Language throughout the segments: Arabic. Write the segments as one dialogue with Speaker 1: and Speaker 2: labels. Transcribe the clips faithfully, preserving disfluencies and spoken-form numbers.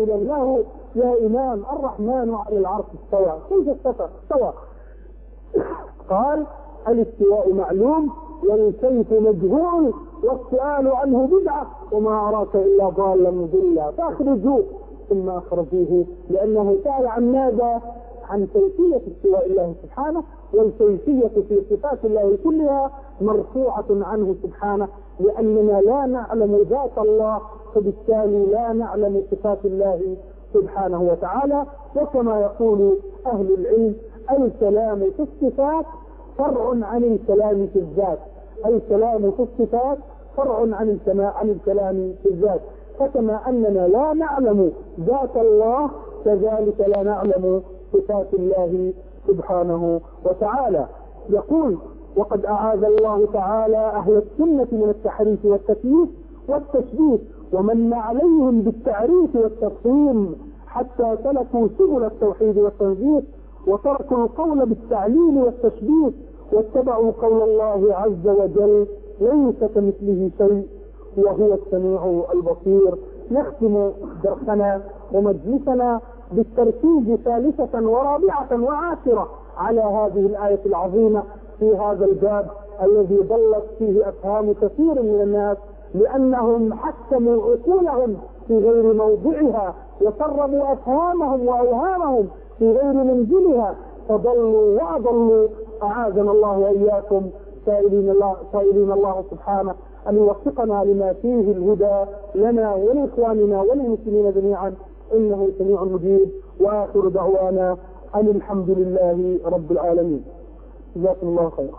Speaker 1: قائلا له يا إمام الرحمن على العرش استوى، كيف استوى؟ قال الاستواء معلوم والكيف مجهول والسؤال عنه بدعة وما أراك إلا ضالا مضلا، فأخرجوه. ثم أخرجوه لأنه سأل عن ماذا؟ عن كيفية استواء الله سبحانه، والكيفية في صفات الله كلها مرفوعة عنه سبحانه، لأننا لا نعلم ذات الله فبالتالي لا نعلم صفات الله سبحانه وتعالى. وكما يقول أهل العلم الكلام في الصفات فرع عن الكلام في الذات، الكلام في الصفات فرع عن عن الكلام في الذات، فكما أننا لا نعلم ذات الله كذلك لا نعلم صفات الله سبحانه وتعالى. يقول وقد أعاذ الله تعالى أهل السنة من التحريف والتكييف والتشبيه ومن عليهم بالتعريف والتفهيم حتى سلكوا سبل التوحيد والتنزيه وتركوا القول بالتعليل والتشبيه واتبعوا قول الله عز وجل ليس كمثله شيء وهو السميع البصير. نختم درسنا ومجلسنا بالتركيز ثالثة ورابعة وعاشرة على هذه الآية العظيمة في هذا الباب الذي ضلت فيه أفهام كثير من الناس لأنهم حكموا عقولهم في غير موضعها وسربوا أفهامهم وأوهامهم في غير منزلها فضلوا وأضلوا. أعاذنا الله وإياكم سائلين الله, سائلين الله سبحانه أن يوفقنا لما فيه الهدى لنا ولإخواننا وللمسلمين جميعا إنه سميع مجيب. وآخر دعوانا أن الحمد لله رب العالمين. جزاكم الله خيرا.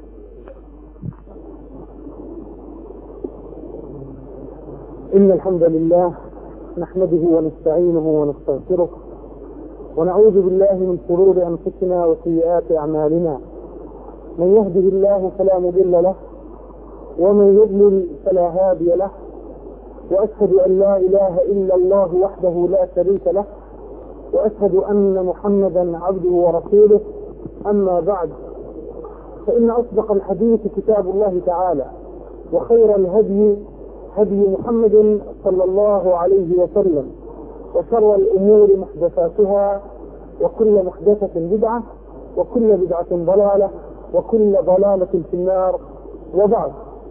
Speaker 1: إن الحمد لله نحمده ونستعينه ونستغفره ونعوذ بالله من شرور أنفسنا وسيئات أعمالنا، من يهده الله فلا مضل له ومن يضلل فلا هادي له، وأشهد أن لا إله إلا الله وحده لا شريك له، وأشهد أن محمدا عبده ورسوله. أما بعد، فإن أصدق الحديث كتاب الله تعالى، وخير الهدي هدي محمد صلى الله عليه وسلم، وشر الأمور محدثاتها، وكل محدثة بدعة، وكل بدعة ضلالة، وكل ضلالة في النار. وبعد،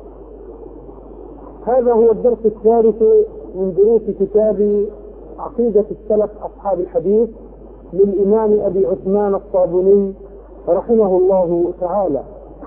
Speaker 1: هذا هو الدرس الثالث من دروس كتاب عقيدة السلف أصحاب الحديث للإمام أبي عثمان الصابوني رحمه الله تعالى.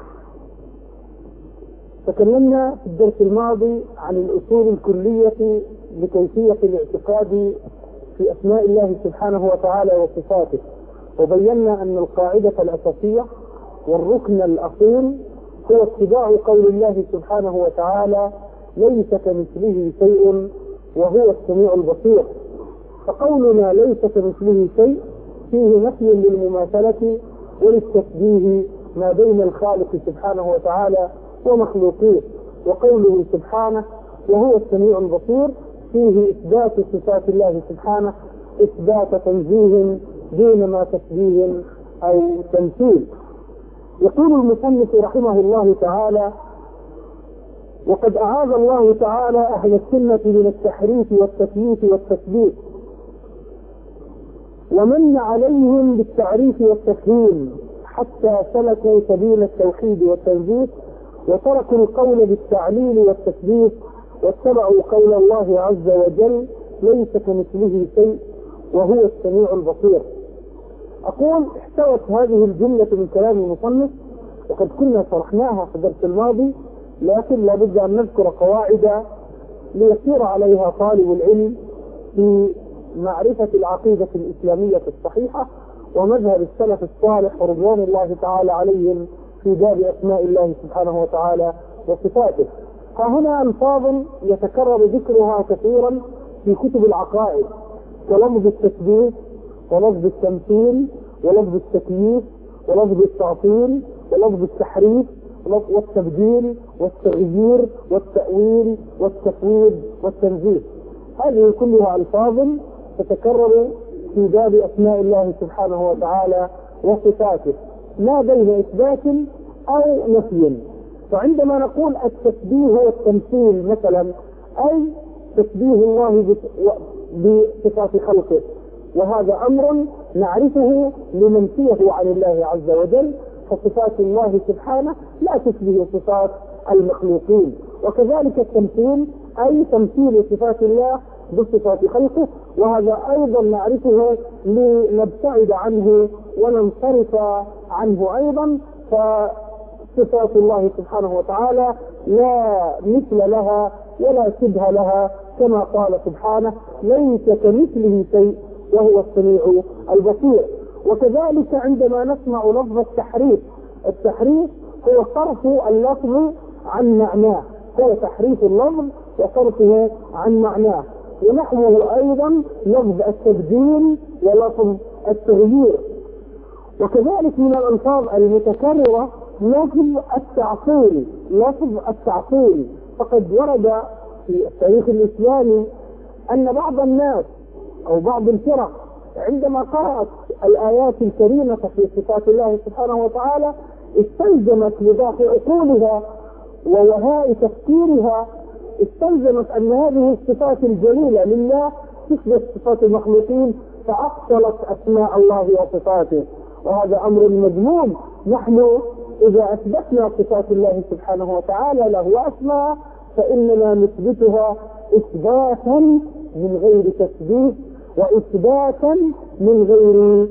Speaker 1: تكلمنا في الدرس الماضي عن الأصول الكلية لكيفية الاعتقاد في أسماء الله سبحانه وتعالى وصفاته، وبينا أن القاعدة الأساسية والركن الأصيل هو اتباع قول الله سبحانه وتعالى ليس كمثله شيء وهو السميع البصير. فقولنا ليس كمثله شيء فيه نفي للمماثلة وللتشبيه ما بين الخالق سبحانه وتعالى ومخلوقيه، وقوله سبحانه وهو السميع البصير فيه إثبات صفات الله سبحانه إثبات تنزيه دون ما تشبيه أو تمثيل. يقول المصنف رحمه الله تعالى وقد أعاذ الله تعالى أهل السنة من التحريف والتكييف والتشبيه ومن عليهم بالتعريف والتفهيم حتى سلكوا سبيل التوحيد والتنزيه وتركوا القول بالتعليل والتشبيه واتبعوا قول الله عز وجل ليس كمثله شيء وهو السميع البصير. أقول احتوت هذه الجملة من كلام المصنف وقد كنا شرحناها في الدرس الماضي، لكن لابد أن نذكر قواعد ليسير عليها طالب العلم في معرفة العقيدة الإسلامية الصحيحة ومذهب السلف الصالح رضوان الله تعالى عليهم في باب أسماء الله سبحانه وتعالى وصفاته. فهنا ألفاظ يتكرر ذكرها كثيرا في كتب العقائد كلفظ التشبيه ولفظ التمثيل ولفظ التكييف ولفظ التعطيل ولفظ التحريف والتبديل والتغيير والتأويل والتفويض والتنزيه. هذه كلها ألفاظ تتكرر في باب أسماء الله سبحانه وتعالى وصفاته ما بين إثبات أو نفي. فعندما نقول التشبيه والتمثيل مثلا أي تشبيه الله بصفات خلقه، وهذا أمر نعرفه لمنفيه عن الله عز وجل، فصفات الله سبحانه لا تشبه صفات المخلوقين. وكذلك التمثيل أي تمثيل صفات الله بصفات خلقه، وهذا أيضا نعرفه لنبتعد عنه وننصرف عنه أيضا. فصفات الله سبحانه وتعالى لا مثل لها ولا شبه لها، كما قال سبحانه: ليس كمثله شيء وهو السميع البصير. وكذلك عندما نسمع لفظ التحريف، التحريف هو صرف اللفظ عن معناه، هو تحريف اللفظ وصرفه عن معناه. ونحوه أيضا لفظ التبديل ولفظ التغيير. وكذلك من الألفاظ المتكررة لفظ التعطيل، لفظ التعطيل فقد ورد في التاريخ الإسلامي أن بعض الناس أو بعض الفرق عندما قرأت الآيات الكريمة في صفات الله سبحانه وتعالى استلزمت لضعف عقولها ووهاء تفكيرها، استلزمت أن هذه الصفات الجليلة لله تشبه صفات المخلوقين، فأبطلت أسماء الله وصفاته، وهذا أمر مذموم. نحن إذا أثبتنا صفات الله سبحانه وتعالى له أسماء فإننا نثبتها إثباتا من غير تشبيه، وإثباتا من غير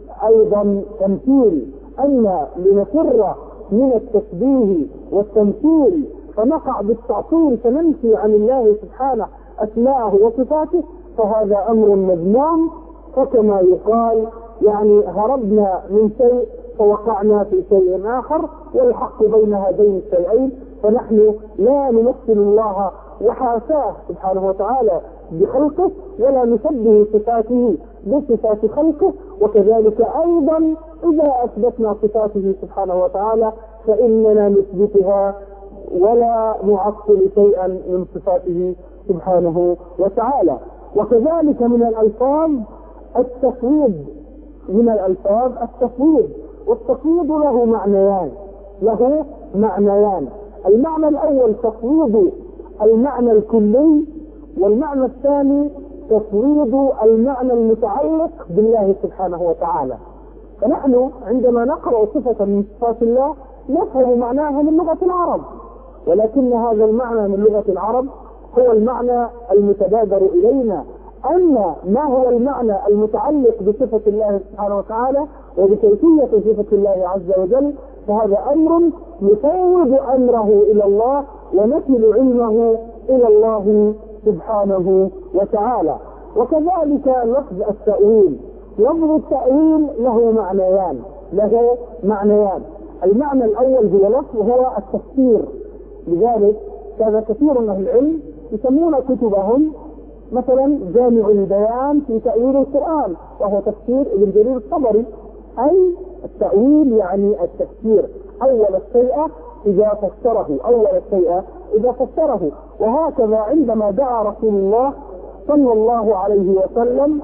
Speaker 1: أيضا تمثيل. أما لنفر من التشبيه والتمثيل فنقع بالتعطيل فننفي عن الله سبحانه أسماءه وصفاته، فهذا أمر مذموم. فكما يقال يعني هربنا من شيء فوقعنا في شيء آخر، والحق بين هذين الشيئين. فنحن لا نمثل الله وحاشاه سبحانه وتعالى بخلقه، ولا نشبه صفاته بصفات خلقه. وكذلك أيضا إذا أثبتنا صفاته سبحانه وتعالى فإننا نثبتها ولا نعطل شيئا من صفاته سبحانه وتعالى. وكذلك من الألفاظ التفويض، من الألفاظ التفويض، والتفويض له معنيان، له معنيان. المعنى الأول تفويض المعنى الكلي، والمعنى الثاني تفويض المعنى المتعلق بالله سبحانه وتعالى. فنحن عندما نقرأ صفة من صفات الله نفهم معناها من لغة العرب، ولكن هذا المعنى من لغة العرب هو المعنى المتبادر إلينا. أما ما هو المعنى المتعلق بصفة الله سبحانه وتعالى وبكيفية صفة الله عز وجل فهذا أمر نفوض أمره إلى الله ونكل علمه إلى الله سبحانه وتعالى. وكذلك لفظ التأويل، لفظ التأويل له معنيان، له معنيان. المعنى الأول هو لفظ هو التفسير، لذلك كان كثير من أهل العلم يسمون كتبهم مثلا جامع البيان في تأويل القرآن، وهو تفسير ابن جرير الطبري. أي التأويل يعني التفسير، أول الشيء إذا فسره، أول الشيء إذا فسره. وهكذا عندما دعا رسول الله صلى الله عليه وسلم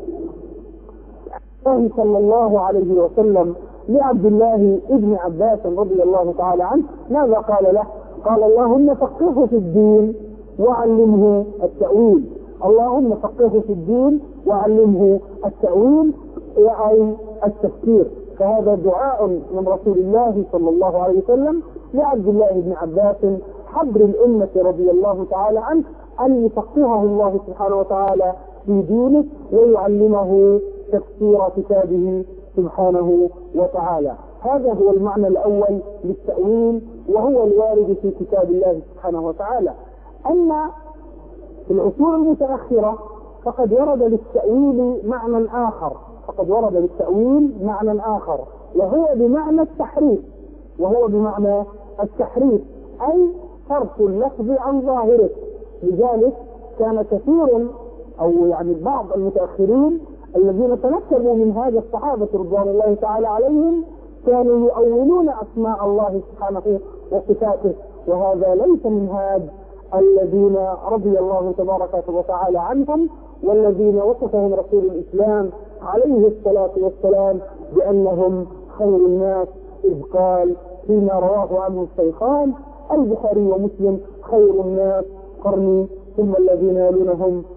Speaker 1: صلى الله عليه وسلم لعبد الله ابن عباس رضي الله تعالى عنه، ماذا قال له؟ قال: اللهم فقهه في الدين وعلمه التأويل. اللهم فقهه في الدين وعلمه التأويل أي التفسير. فهذا دعاء من رسول الله صلى الله عليه وسلم لعبد الله بن عباس حبر الأمة رضي الله تعالى عنه أن يفقهه الله سبحانه وتعالى في دينه ويعلمه تفسير كتابه سبحانه وتعالى. هذا هو المعنى الأول للتأويل، وهو الوارد في كتاب الله سبحانه وتعالى. أما في العصور المتأخرة فقد ورد للتأويل معنى آخر، فقد ورد للتأويل معنى آخر وهو بمعنى التحريف، وهو بمعنى التحريف أي صرف اللفظ عن ظاهره. لذلك كان كثير أو يعني بعض المتأخرين الذين تنكبوا من هذا الصحابة رضوان الله تعالى عليهم كانوا يؤولون أسماء الله سبحانه وصفاته، وهذا ليس من هاد الذين رضي الله تبارك وتعالى عنهم، والذين وصفهم رسول الإسلام عليه الصلاة والسلام بأنهم خير الناس، إذ قال فيما رواه عنه الشيخان البخاري ومسلم: خير الناس قرني ثم الذين يلونهم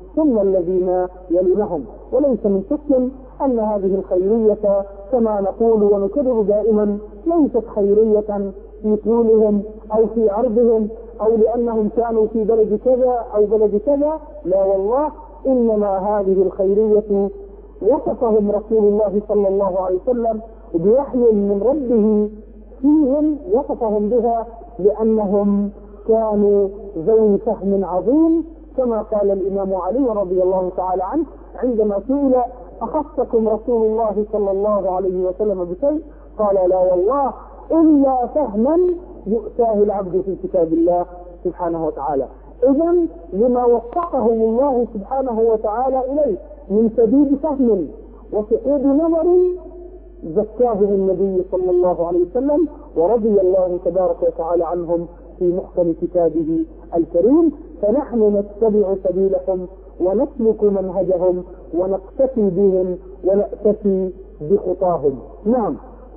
Speaker 1: ثم الذين يلونهم. وليس من شك أن هذه الخيرية كما نقول ونكرر دائما ليست خيرية في طولهم أو في عرضهم أو لأنهم كانوا في بلد كذا أو بلد كذا، لا والله، إنما هذه الخيرية وصفهم رسول الله صلى الله عليه وسلم بوحي من ربه فيهم، وصفهم بها لأنهم كانوا ذوي فهم عظيم، كما قال الإمام علي رضي الله تعالى عنه عندما سئل أخصكم رسول الله صلى الله عليه وسلم بشيء؟ قال لا والله إلا فهما يؤتاه العبد في كتاب الله سبحانه وتعالى. إذن لما وفقهم الله سبحانه وتعالى إليه من سديد فهم وصعود نظر زكاهم النبي صلى الله عليه وسلم، ورضي الله تبارك وتعالى عنهم في محكم كتابه الكريم. فنحن نتبع سبيلهم ونسلك منهجهم ونقتفي بهم ونأتفي بخطاهم. نعم،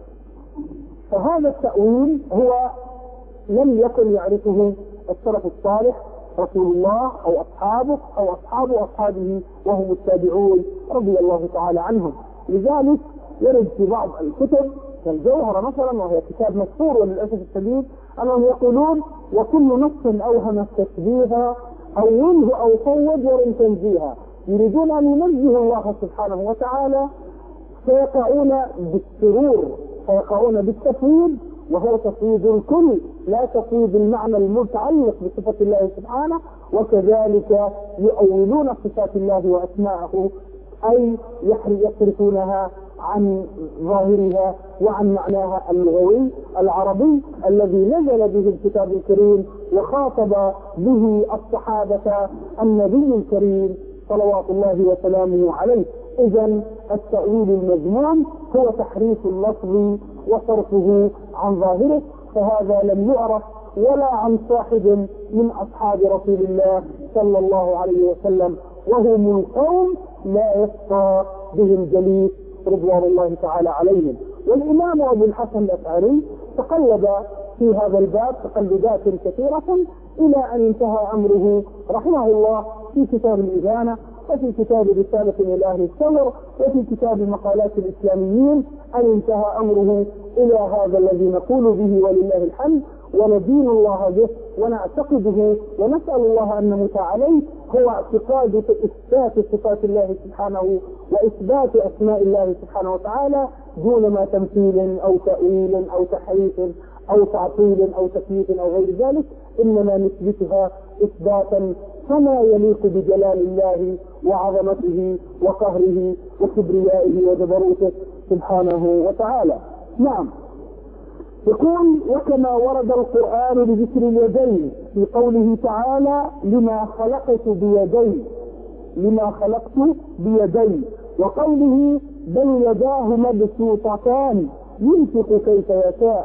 Speaker 1: فهذا التأويل هو لم يكن يعرفه السلف الصالح رسول الله أو أصحابه أو أصحاب أصحابه وهم التابعون رضي الله تعالى عنهم. لذلك يرد في بعض الكتب كالجوهرة مثلا، وهي كتاب مشهور وللأسف الشديد، أنهم يقولون وكل نص أوهم التشبيه أوله أو صوب ورم تنزيها. يريدون أن ينزه الله سبحانه وتعالى فيقعون بالسرور، فيقعون بالتفويض، وهو تفويض الكل لا تفويض المعنى المتعلق بصفة الله سبحانه. وكذلك يؤولون صفات الله وأسماءه، أي يصرفونها عن ظاهرها وعن معناها اللغوي العربي الذي نزل به الكتاب الكريم وخاطب به الصحابة النبي الكريم صلوات الله وسلامه عليه. إذن التأويل المذموم هو تحريف اللفظ وصرفه عن ظاهره، فهذا لم يعرف ولا عن صاحب من أصحاب رسول الله صلى الله عليه وسلم، وهم القوم لا يسقى بهم جليس رضوان الله تعالى عليهم. والإمام أبو الحسن الأشعري تقلد في هذا الباب تقلدات كثيرة إلى أن انتهى أمره رحمه الله في كتاب الإبانة، وفي كتاب رسالة إلى أهل الثور، وفي كتاب مقالات الإسلاميين، أن انتهى أمره إلى هذا الذي نقول به ولله الحمد وندين الله به ونعتقده ونسأل الله أن نموت عليه، هو اعتقاد إثبات صفات الله سبحانه وإثبات أسماء الله سبحانه وتعالى دون ما تمثيل أو تأويل أو تحريف أو تعطيل أو تكييف أو غير ذلك، إنما نثبتها إثباتا كما يليق بجلال الله وعظمته وقهره وكبريائه وجبروته سبحانه وتعالى. نعم، يقول وكما ورد القرآن بذكر اليدين في قوله تعالى لما خلقت بيدي لما خلقت بيدي وقوله بل يداه مبسوطتان ينفق كيف يشاء.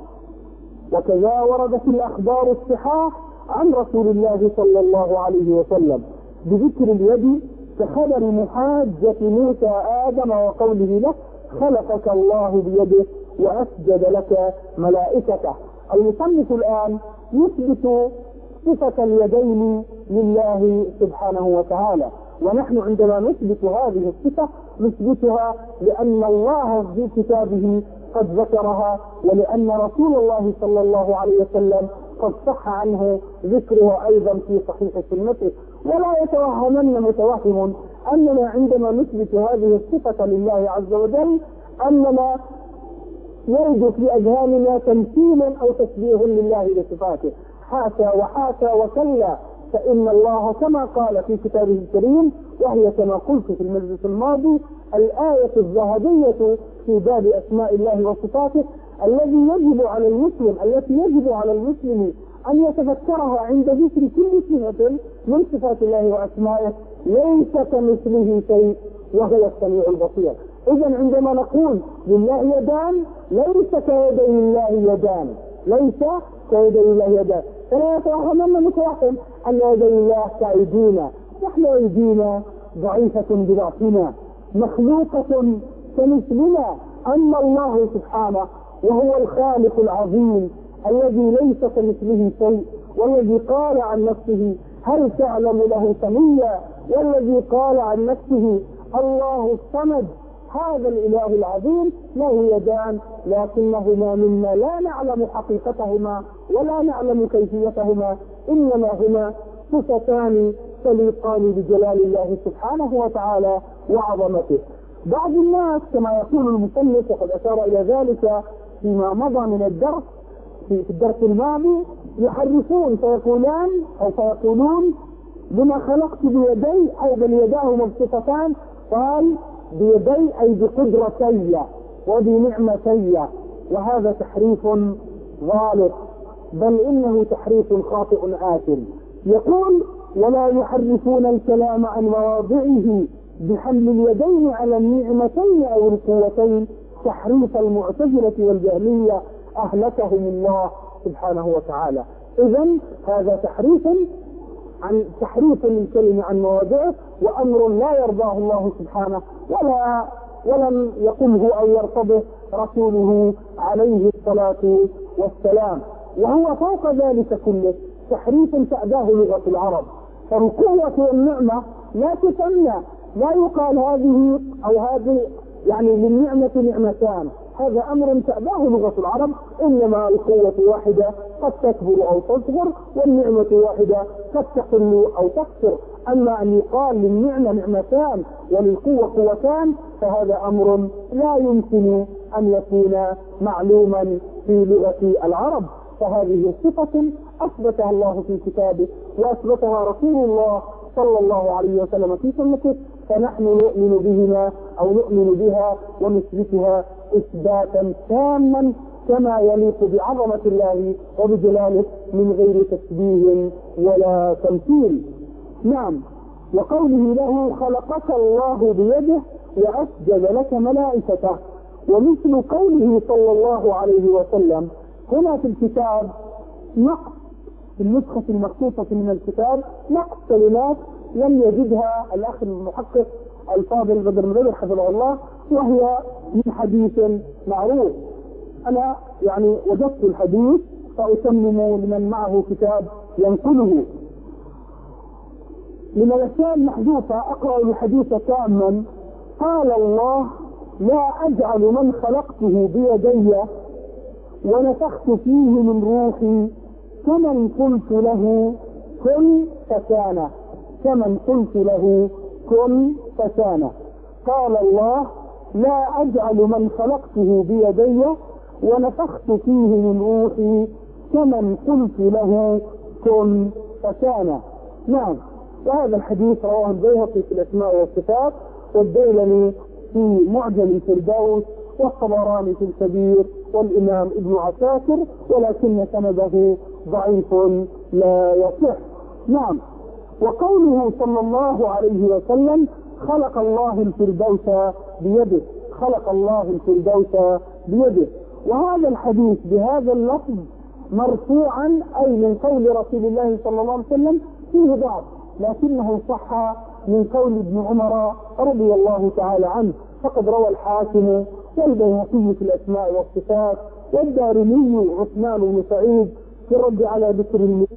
Speaker 1: وكذا ورد في الأخبار الصحاح عن رسول الله صلى الله عليه وسلم بذكر اليد كخبر محاجة موسى آدم وقوله له خلقك الله بيده وأسجد لك ملائكته. المصنف الآن يثبت صفة اليدين لله سبحانه وتعالى، ونحن عندما نثبت هذه الصفة نثبتها لأن الله في كتابه قد ذكرها، ولأن رسول الله صلى الله عليه وسلم قد صح عنه ذكرها أيضا في صحيح سنته. ولا يتوهمن متوهم أننا عندما نثبت هذه الصفة لله عز وجل أننا يرد في أذهاننا تمثيل أو تشبيه لله بصفاته، حاشا وحاشا وكلا، فإن الله كما قال في كتابه الكريم، وهي كما قلت في المجلس الماضي الآية الذهبية في باب أسماء الله وصفاته الذي يجب على المسلم التي يجب على المسلم أن يتذكرها عند ذكر كل صفة من صفات الله وأسمائه، ليس كمثله شيء وهو السميع البصير. إذن عندما نقول لله يدان ليس كيدي الله يدان ليس كيدي الله يدان فلا يتوهمن متوهم أن يدي الله كأيدينا. نحن أيدينا ضعيفة بضعفنا مخلوقة كمثلنا، أما الله سبحانه وهو الخالق العظيم الذي ليس كمثله شيء، والذي قال عن نفسه هل تعلم له سميا والذي قال عن نفسه الله الصمد هذا الإله العظيم له يدان لكنهما منا لا نعلم حقيقتهما ولا نعلم كيفيتهما، إنما هما صفتان تليقان بجلال الله سبحانه وتعالى وعظمته. بعض الناس كما يقول المصنف وقد أشار إلى ذلك فيما مضى من الدرس في الدرس الماضي يحرفون فيقولان أو فيقولون لما خلقت بيدي أو بل يداه مبسوطتان، قال بيدي أي بقدرتي وبنعمتي، وهذا تحريف غالط بل إنه تحريف خاطئ آثم. يقول ولا يحرفون الكلام عن مواضعه بحمل اليدين على النعمتين أو القوتين تحريف المعتزلة والجهمية أهلكهم الله سبحانه وتعالى. إذن هذا تحريف عن تحريف الكلمة عن مواضعه، وأمر لا يرضاه الله سبحانه ولا ولم يقله أو يرتضه رسوله عليه الصلاة والسلام. وهو فوق ذلك كله تحريف تأباه لغة العرب، فالقوة والنعمة لا تسمى، لا يقال هذه أو هذه يعني للنعمة نعمتان، هذا أمر تأباه لغة العرب، إنما القوة واحدة قد تكبر أو تصغر، والنعمة واحدة قد تقل أو تكثر. أما أن يقال للنعمة نعمتان وللقوة قوتان فهذا أمر لا يمكن أن يكون معلوما في لغة العرب، فهذه صفة أثبتها الله في كتابه وأثبتها رسول الله صلى الله عليه وسلم في سنته، فنحن نؤمن بهما أو نؤمن بها ونثبتها إثباتا تاما كما يليق بعظمة الله وبجلاله من غير تشبيه ولا تمثيل. نعم، وقوله له خلقك الله بيده وأسجد لك ملائكته، ومثل قوله صلى الله عليه وسلم هنا في الكتاب نقص في النسخة المخصوصة من الكتاب نقص كلمات لم يجدها الأخ المحقق الفاضل بدر مدبر حفظه الله، وهي من حديث معروف. أنا يعني وجدت الحديث فأتمم لمن معه كتاب ينقله. من الأشياء المحدوثة أقرأ الحديث تاما. قال الله لا أجعل من خلقته بيدي ونفخت فيه من روحي كمن قلت له كن فكان، كمن قلت له كن فكان. قال الله لا أجعل من خلقته بيدي ونفخت فيه من روحي كمن قلت له كن فكان. نعم، وهذا الحديث رواه البيهقي في الأسماء والصفات، والديلمي في معجم الفردوس، والطبراني في الكبير، والإمام ابن عساكر، ولكن سنده ضعيف لا يصح. نعم، وقوله صلى الله عليه وسلم خلق الله الفردوس بيده، خلق الله الفردوس بيده، وهذا الحديث بهذا اللفظ مرفوعا أي من قول رسول الله صلى الله عليه وسلم فيه ضعف، لكنه صح من قول ابن عمر رضي الله تعالى عنه، فقد روى الحاكم والبيهقي في الأسماء والصفات، والدارمي عثمان بن سعيد في الرد على بكر المدين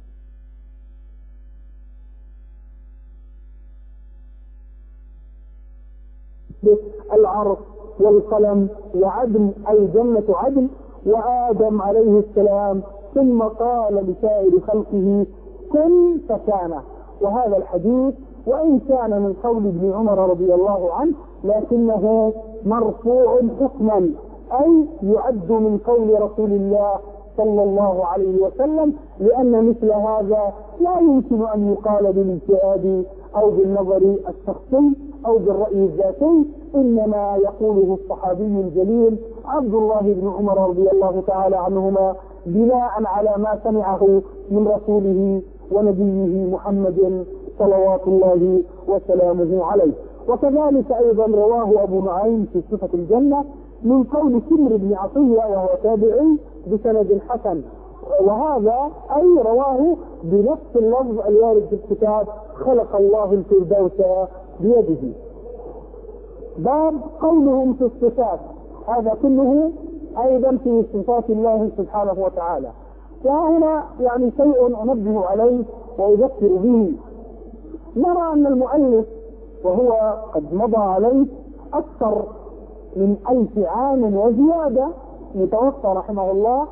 Speaker 1: العرش والقلم وعدن أي جنة عدن وآدم عليه السلام، ثم قال لسائر خلقه كن فكان. وهذا الحديث وإن كان من قول ابن عمر رضي الله عنه لكنه مرفوع حكما، أي يعد من قول رسول الله صلى الله عليه وسلم، لأن مثل هذا لا يمكن أن يقال بالاجتهاد أو بالنظر الشخصي أو بالرأي الذاتي، إنما يقوله الصحابي الجليل عبد الله بن عمر رضي الله تعالى عنهما بناء على ما سمعه من رسوله ونبيه محمد صلوات الله وسلامه عليه. وكذلك أيضا رواه أبو نعيم في صفة الجنة من قول سمر بن عطية وهو تابعي بسند حسن، وهذا أي رواه بنفس اللفظ الوارد في الكتاب خلق الله الفردوس بيده. باب قولهم في الصفات، هذا كله أيضا في صفات الله سبحانه وتعالى. وهنا يعني شيء أنبه عليه وأذكر به، نرى أن المؤلف وهو قد مضى عليه أكثر من ألف عام وزيادة متوفى رحمه الله،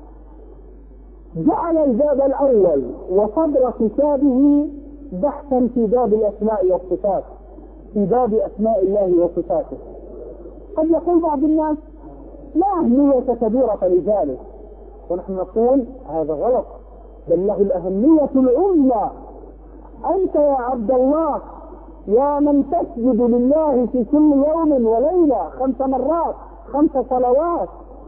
Speaker 1: جعل الباب الأول وصدر كتابه بحثا في باب الأسماء والصفات، في باب أسماء الله وصفاته. قد يقول بعض الناس لا أهمية كبيرة لذلك، ونحن نقول هذا غلط، بل له الأهمية العظمى. أنت يا عبد الله يا من تسجد لله في كل يوم وليلة خمس مرات خمس صلوات،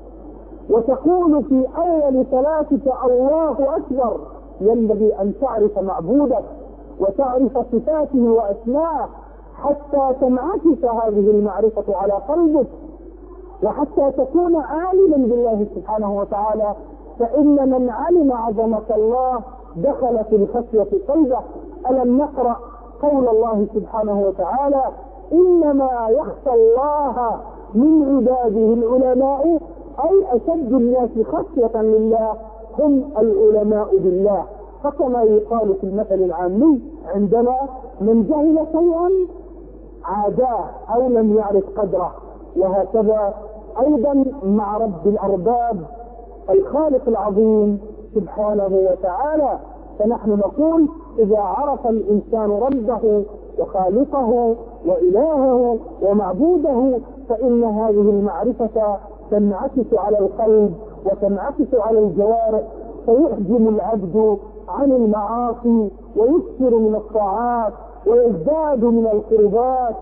Speaker 1: وتقول في أول صلاتك الله أكبر، ينبغي أن تعرف معبودك وتعرف صفاته وأسماءه حتى تنعكس هذه المعرفة على قلبك، وحتى تكون عالما بالله سبحانه وتعالى. فإن من علم عظمة الله دخل في الخشية قلبه. ألم نقرأ قول الله سبحانه وتعالى إنما يخشى الله من عباده العلماء، أي أشد الناس خشية لله هم العلماء بالله. فكما يقال في المثل العامي عندنا من جهل شيئا عاداه أو لم يعرف قدره، وهكذا أيضا مع رب الأرباب الخالق العظيم سبحانه وتعالى. فنحن نقول إذا عرف الإنسان ربه وخالقه وإلهه ومعبوده فإن هذه المعرفة تنعكس على القلب وتنعكس على الجوارح، فيحجم العبد عن المعاصي ويكثر من الطاعات ويزداد من القربات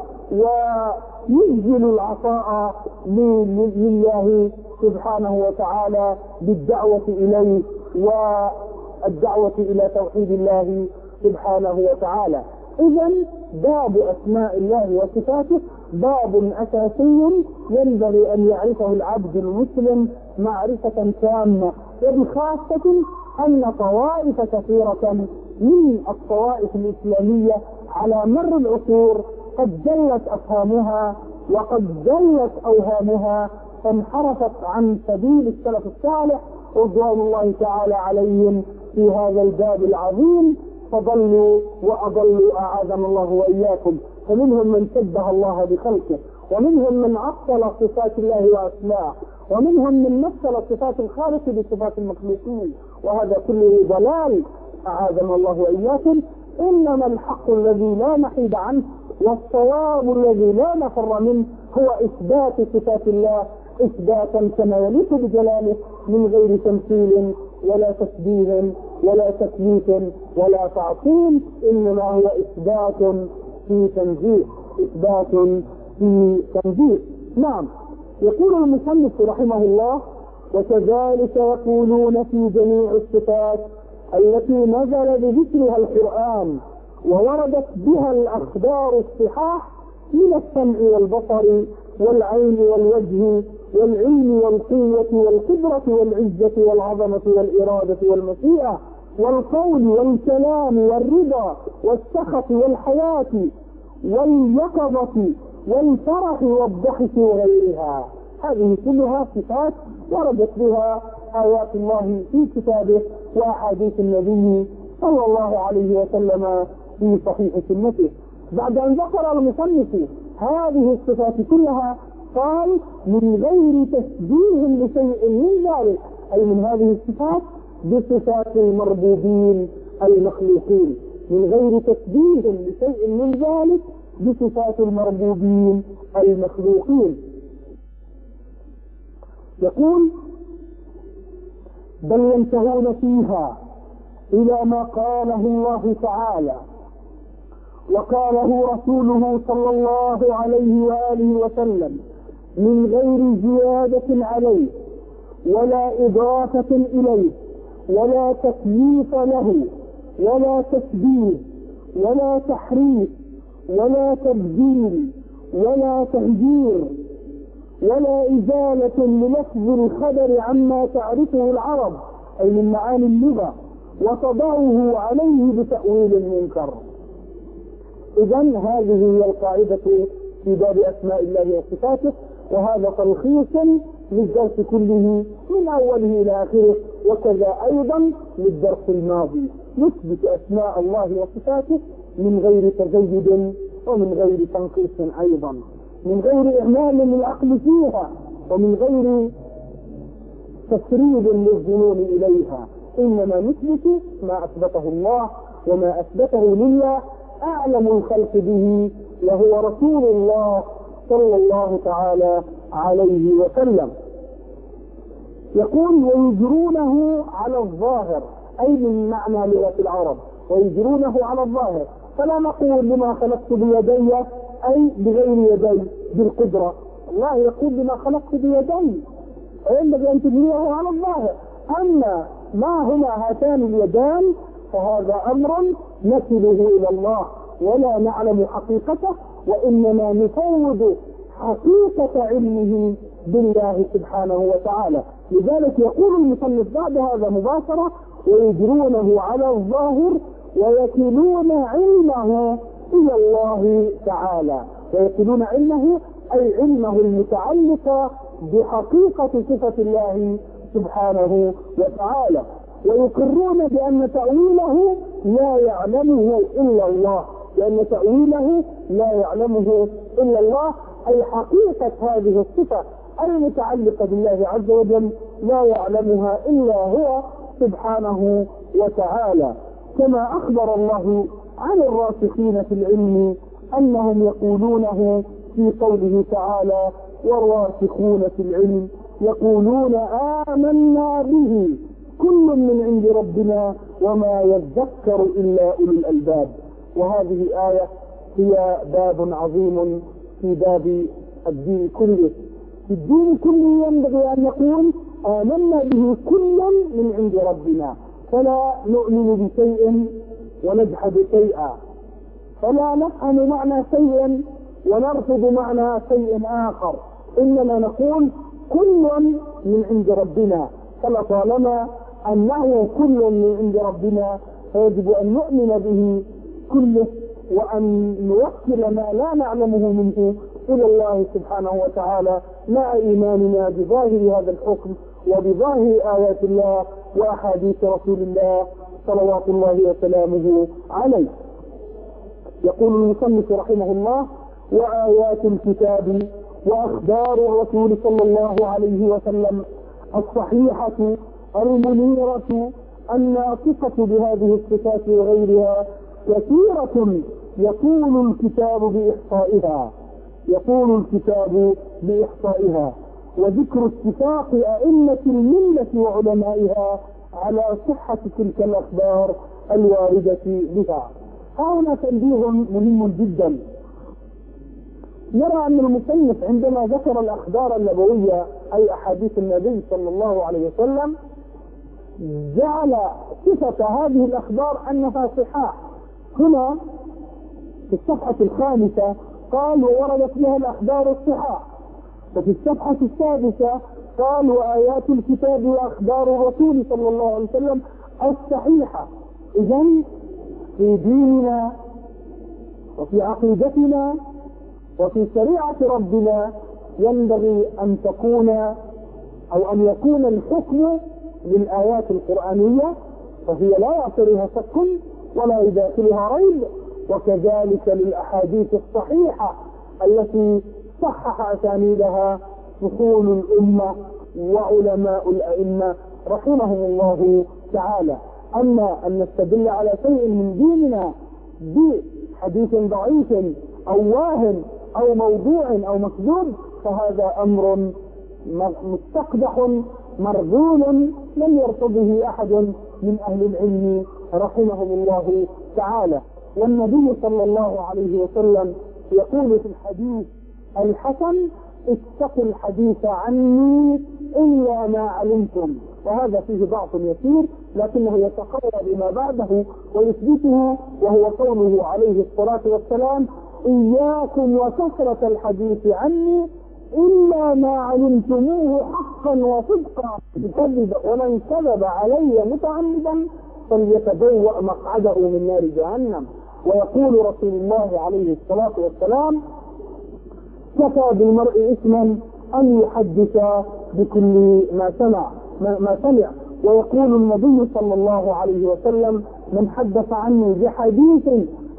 Speaker 1: ويجزل العطاء لله سبحانه وتعالى بالدعوة إليه والدعوة إلى توحيد الله سبحانه وتعالى. إذن باب أسماء الله وصفاته باب أساسي ينبغي أن يعرفه العبد المسلم معرفة تامة، وبخاصة أن طوائف كثيرة من الطوائف الإسلامية على مر العصور قد جلت أفهامها وقد جلت أوهامها فانحرفت عن سبيل السلف الصالح رضوان الله تعالى عليهم في هذا الباب العظيم، فضلوا وأضلوا أعاذنا الله وإياكم. فمنهم من شبه الله بخلقه، ومنهم من عطل صفات الله وأسماءه، ومنهم من مثل صفات الخالق بصفات المخلوقين، وهذا كله ضلال أعاذنا الله وإياكم. إنما الحق الذي لا محيد عنه والصواب الذي لا مفر منه هو إثبات صفات الله إثباتا كما يليق بجلاله من غير تمثيل ولا تشبيه ولا تكييف ولا تعطيل، إنما هو إثبات في تنزيه إثبات في تنزيه. نعم، يقول المصنف رحمه الله وكذلك يقولون في جميع الصفات التي نزل بذكرها القرآن ووردت بها الأخبار الصحاح من السمع والبصر والعين والوجه والعلم والقوة والقدرة والعزة والعظمة والإرادة والمشيئة والقول والكلام والرضا والسخط والحياة واليقظة والفرح والضحك وغيرها. هذه كلها صفات وردت بها آيات الله في كتابه وأحاديث النبي صلى الله عليه وسلم في صحيح سنته. بعد أن ذكر المصنف هذه الصفات كلها قال من غير تشبيه لشيء من ذلك، أي من هذه الصفات بصفات المربوبين المخلوقين، من غير تشبيه لشيء من ذلك بصفات المربوبين المخلوقين. يقول بل ينتهون فيها إلى ما قاله الله تعالى وقاله رسوله صلى الله عليه وآله وسلم من غير زيادة عليه ولا إضافة إليه ولا تكييف له ولا تشبيه ولا تحريف ولا تبديل ولا تهجير ولا إزالة للفظ الخبر عما تعرفه العرب أي من معاني اللغة وتضعه عليه بتأويل المنكر. إذن هذه هي القاعدة في باب أسماء الله وصفاته، وهذا تلخيص للدرس كله من أوله إلى آخره، وكذا أيضا للدرس الماضي. نثبت أسماء الله وصفاته من غير تزيد ومن غير تنقيص أيضا، من غير إهمال للعقل فيها ومن غير تسريب للظنون إليها، إنما نثبت ما أثبته الله وما أثبته لله أعلم الخلق به وهو رسول الله صلى الله تعالى عليه وسلم. يقول ويجرونه على الظاهر، أي من معنى لغة العرب، ويجرونه على الظاهر، فلا نقول لما خلقت بيدي أي بغير يدي بالقدرة، الله يقول لما خلقت بيدي، فينبغي أن تجريه على الظاهر. أما ما هما هاتان اليدان فهذا أمر نسله إلى الله ولا نعلم حقيقته، وإنما نفوض حقيقة علمه بالله سبحانه وتعالى. لذلك يقول المصنف بعد هذا مباشرة ويجرونه على الظاهر ويكلون علمه إلى الله تعالى، ويكلون علمه أي علمه المتعلق بحقيقة صفة الله سبحانه وتعالى، ويقرون بأن تأويله لا يعلمه إلا الله، لأن تأويله لا يعلمه إلا الله، أي حقيقة هذه الصفة المتعلقة بالله عز وجل لا يعلمها إلا هو سبحانه وتعالى. كما أخبر الله عن الراسخين في العلم أنهم يقولونه في قوله تعالى والراسخون في العلم يقولون آمنا به كل من عند ربنا وما يذكر إلا أولو الألباب. وهذه آية هي باب عظيم في باب الدين كله. في الدين كله ينبغي أن نقول آمنا به كل من عند ربنا، فلا نؤمن بشيء ونجحد شيئا، فلا نفهم معنى شيء ونرفض معنى شيء آخر، إنما نقول كل من عند ربنا، فلطالما أنه كل من عند ربنا فيجب أن نؤمن به كله وأن نوكل ما لا نعلمه منه إلى الله سبحانه وتعالى مع إيماننا بظاهر هذا الحكم وبظاهر آيات الله وأحاديث رسول الله صلوات الله وسلامه عليه. يقول المصنف رحمه الله وآيات الكتاب وأخبار الرسول صلى الله عليه وسلم الصحيحة المنيرة الناطقة بهذه الصفات وغيرها كثيرة يطول الكتاب بإحصائها يطول الكتاب بإحصائها وذكر اتفاق أئمة الملة وعلمائها على صحة تلك الأخبار الواردة بها. هنا تنبيه مهم جدا. نرى أن المصنف عندما ذكر الأخبار النبوية أي أحاديث النبي صلى الله عليه وسلم جعل صفة هذه الأخبار أنها صحاح. هنا في الصفحة الخامسة قال ووردت بها الأخبار الصحاح، وفي الصفحة السادسة قال وآيات الكتاب وأخبار الرسول صلى الله عليه وسلم الصحيحة. إذن في ديننا وفي عقيدتنا وفي شريعة ربنا ينبغي أن تكون أو أن يكون الحكم للآيات القرآنية فهي لا يعتريها شك ولا يداخلها ريب، وكذلك للأحاديث الصحيحة التي صحح أسانيدها فصول الأمة وعلماء الأئمة رحمهم الله تعالى. أما أن نستدل على شيء من ديننا بحديث ضعيف أو واهم أو موضوع أو مكذوب فهذا أمر مستقبح مرذول لم يرتضه أحد من أهل العلم رحمهم الله تعالى. والنبي صلى الله عليه وسلم يقول في الحديث الحسن اتقوا الحديث عني إلا ما علمتم، وهذا فيه ضعف يسير لكنه يتقوى بما بعده ويثبته، وهو قوله عليه الصلاة والسلام إياكم وكثرة الحديث عني إلا ما علمتموه حقا وصدقا كذب ومن كذب علي متعمدا فليتبوأ مقعده من نار جهنم. ويقول رسول الله عليه الصلاة والسلام كفى بالمرء إثما أن يحدث بكل ما سمع ما سمع. ويقول النبي صلى الله عليه وسلم من حدث عني بحديث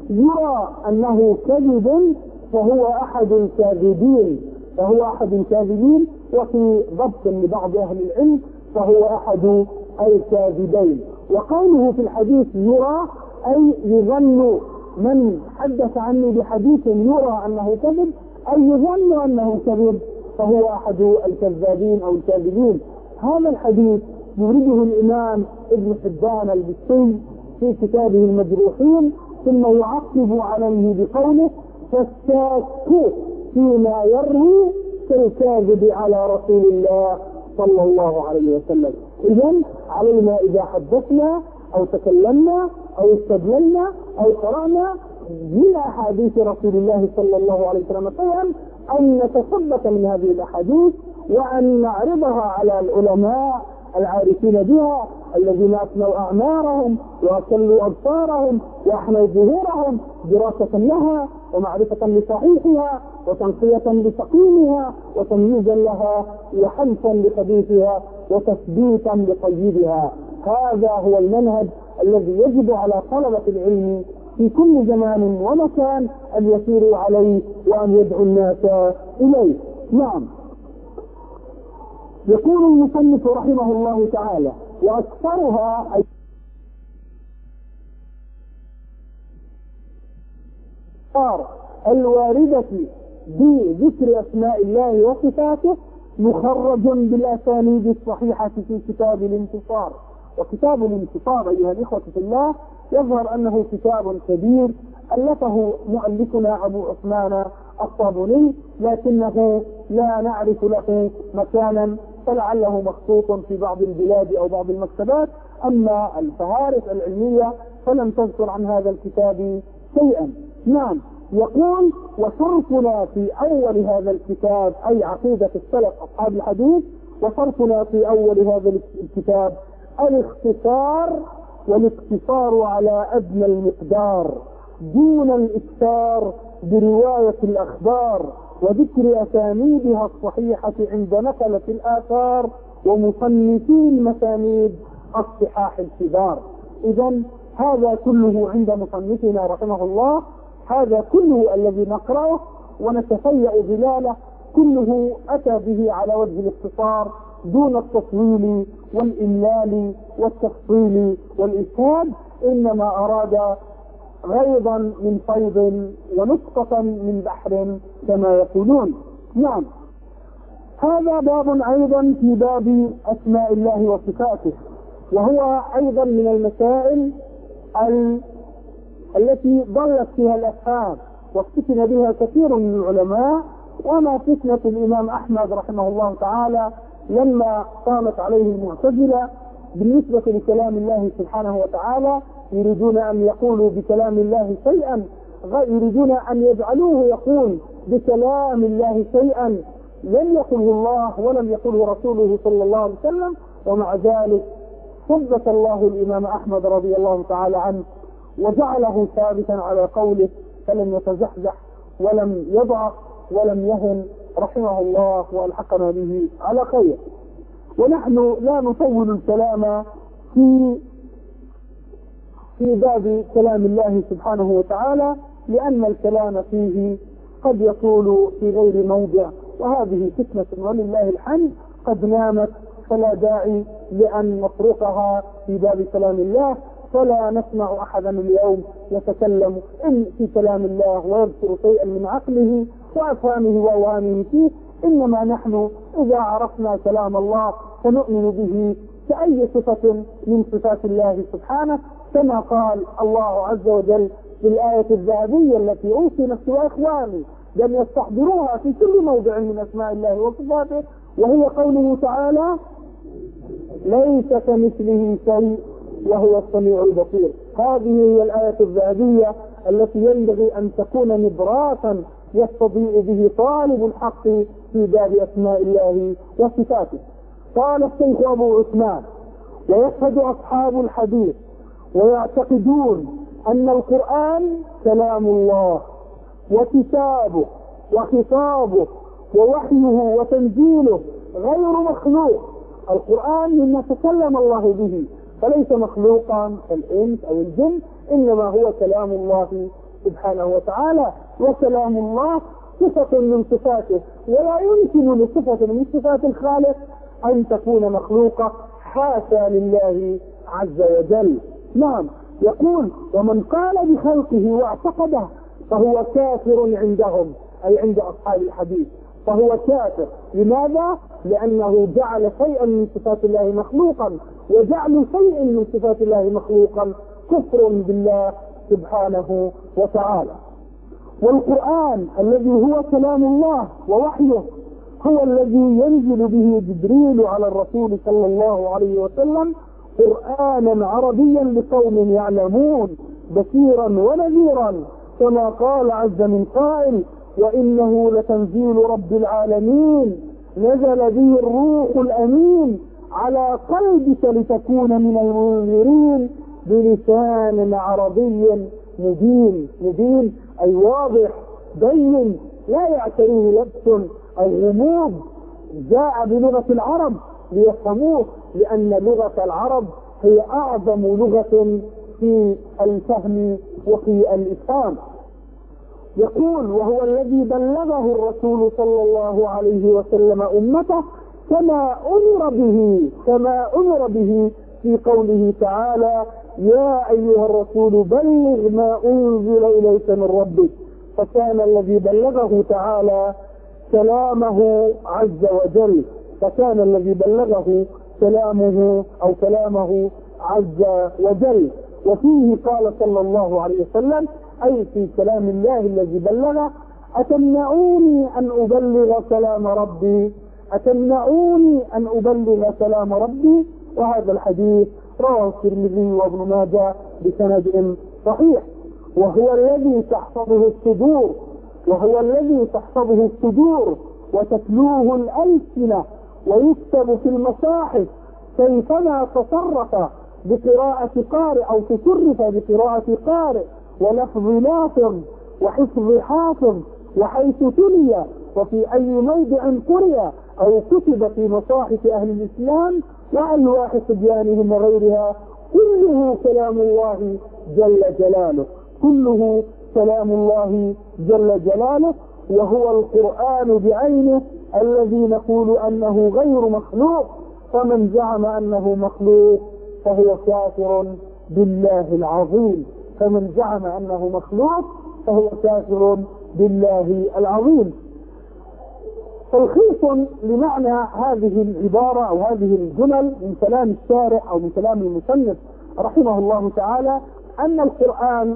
Speaker 1: يرى أنه كذب فهو أحد الكاذبين فهو أحد الكاذبين وفي ضبط لبعض أهل العلم فهو أحد الكاذبين. وقوله في الحديث يرى أي يظن، من حدث عني بحديث يرى أنه كذب أي يظن أنه كذب فهو أحد الكذابين أو الكاذبين. هذا الحديث يورده الإمام ابن حبان البستي في كتابه المجروحين، ثم يعقب عليه بقوله فالشاك فيما يروي كالكاذب على رسول الله صلى الله عليه وسلم. إذن علينا إذا حدثنا أو تكلمنا أو استدللنا أو قرأنا من أحاديث رسول الله صلى الله عليه وسلم شيئا أن نتثبت من هذه الأحاديث وأن نعرضها على العلماء العارفين بها الذين أثنوا أعمارهم وأكلوا أبصارهم وأحنوا ظهورهم دراسة لها ومعرفة لصحيحها وتنقية لسقيمها وتمييزا لها وحلفا لخبيثها وتثبيتا لطيبها. هذا هو المنهج الذي يجب على طلبة العلم في كل زمان ومكان أن يسيروا عليه وأن يدعوا الناس إليه. نعم. يقول المصنف رحمه الله تعالى وأكثرها أي الواردة بذكر أسماء الله وصفاته مخرج بالأسانيد الصحيحة في كتاب الانتصار. وكتاب الانتصار أيها الإخوة في الله يظهر أنه كتاب كبير ألفه مؤلفنا أبو عثمان الصابوني، لكنه لا نعرف له مكانا فلعله مخطوط في بعض البلاد أو بعض المكتبات، أما الفهارس العلمية فلم تذكر عن هذا الكتاب شيئا. نعم. يقول وشرطنا في أول هذا الكتاب أي عقيدة السلف أصحاب الحديث، وشرطنا في أول هذا الكتاب الاختصار والاقتصار على أدنى المقدار دون الإكثار برواية الأخبار وذكر أسانيدها الصحيحة عند نقلة الآثار ومصنفي المسانيد الصحاح الكبار. إذن هذا كله عند مصنفنا رحمه الله، هذا كله الذي نقرأه ونتفيأ ظلاله كله أتى به على وجه الاختصار دون التطويل والإملال والتفصيل والإسهاب، إنما أراد غيضا من فيض ونسقة من بحر كما يقولون. نعم. هذا باب أيضا في باب أسماء الله وصفاته، وهو أيضا من المسائل ال... التي ضلت فيها الأفهام وافتتن بها كثير من العلماء، وما فتنة الإمام أحمد رحمه الله تعالى لما قامت عليه المعتزلة بالنسبة لكلام الله سبحانه وتعالى، يريدون أن يقولوا بكلام الله شيئا، يريدون أن يجعلوه يقول بكلام الله شيئا لم يقله الله ولم يقله رسوله صلى الله عليه وسلم، ومع ذلك ثبت الله الإمام أحمد رضي الله تعالى عنه وجعله ثابتا على قوله فلم يتزحزح ولم يضعف ولم يهن رحمه الله والحقنا به على خير. ونحن لا نطول الكلام في في باب كلام الله سبحانه وتعالى، لأن الكلام فيه قد يطول في غير موضع، وهذه فتنة ولله الحمد قد نامت، فلا داعي لأن نطرقها في باب كلام الله. فلا نسمع أحدا اليوم يتكلم إن في كلام الله ويذكر شيئا من عقله وأفهامه وأوهامه فيه، إنما نحن إذا عرفنا كلام الله فنؤمن به كأي صفة من صفات الله سبحانه، كما قال الله عز وجل في الآية الذهبية التي أوصي نفسي وإخواني بأن يستحضروها في كل موضع من أسماء الله وصفاته، وهي قوله تعالى ليس كمثله شيء وهو السميع البصير. هذه هي الآية الذهبية التي ينبغي أن تكون نبراة يستضيء به طالب الحق في باب أسماء الله وصفاته. قال الشيخ أبو عثمان ويشهد أصحاب الحديث ويعتقدون أن القرآن كلام الله وكتابه وخطابه ووحيه وتنزيله غير مخلوق. القرآن مما تكلم الله به، فليس مخلوقا كالإنس أو الجن، إنما هو كلام الله سبحانه وتعالى، وكلام الله صفة من صفاته، ولا يمكن لصفة من صفات الخالق أن تكون مخلوقة، حاشا لله عز وجل. نعم، يقول: ومن قال بخلقه واعتقده فهو كافر عندهم، أي عند أصحاب الحديث، فهو كافر. لماذا؟ لأنه جعل شيئا من صفات الله مخلوقا، وجعل شيء من صفات الله مخلوقا كفر بالله سبحانه وتعالى. والقرآن الذي هو كلام الله ووحيه هو الذي ينزل به جبريل على الرسول صلى الله عليه وسلم قرآنا عربيا لقوم يعلمون بشيرا ونذيرا، كما قال عز من قائل: وإنه لتنزيل رب العالمين نزل به الروح الأمين على قلبك لتكون من المنذرين بلسان عربي مبين. مبين أي واضح بين لا يعتريه لبس أو غموض، جاء بلغة العرب ليفهموه، لأن لغة العرب هي أعظم لغة في الفهم وفي الإفهام. يقول: وهو الذي بلغه الرسول صلى الله عليه وسلم أمته كما أمر به كما أمر به في قوله تعالى: يا أيها الرسول بلغ ما أنزل إليك من ربك. فكان الذي بلغه تعالى كلامه عز وجل، فكان الذي بلغه كلامه أو كلامه عز وجل. وفيه قال صلى الله عليه وسلم، أي في كلام الله الذي بلغه: أتمنعوني أن أبلغ كلام ربي أتمنعوني أن أبلغ كلام ربي وهذا الحديث رواه الترمذي وابن ماجه بسند صحيح. وهو الذي تحفظه الصدور وهو الذي تحفظه الصدور وتتلوه الألسنة ويكتب في المصاحف كيفما تصرف بقراءة قارئ أو تصرف بقراءة قارئ ولفظ لافظ وحفظ حافظ، وحيث تلي وفي أي موضع قرئ أو كتب في مصاحف أهل الإسلام وألواح صبيانهم وغيرها، كله كلام الله جل جلاله كله كلام الله جل جلاله وهو القرآن بعينه الذي نقول أنه غير مخلوق. فمن زعم أنه مخلوق فهو كافر بالله العظيم فمن زعم أنه مخلوق فهو كافر بالله العظيم. تلخيص لمعنى هذه العبارة أو هذه الجمل من كلام الشارح أو من كلام المصنف رحمه الله تعالى أن القرآن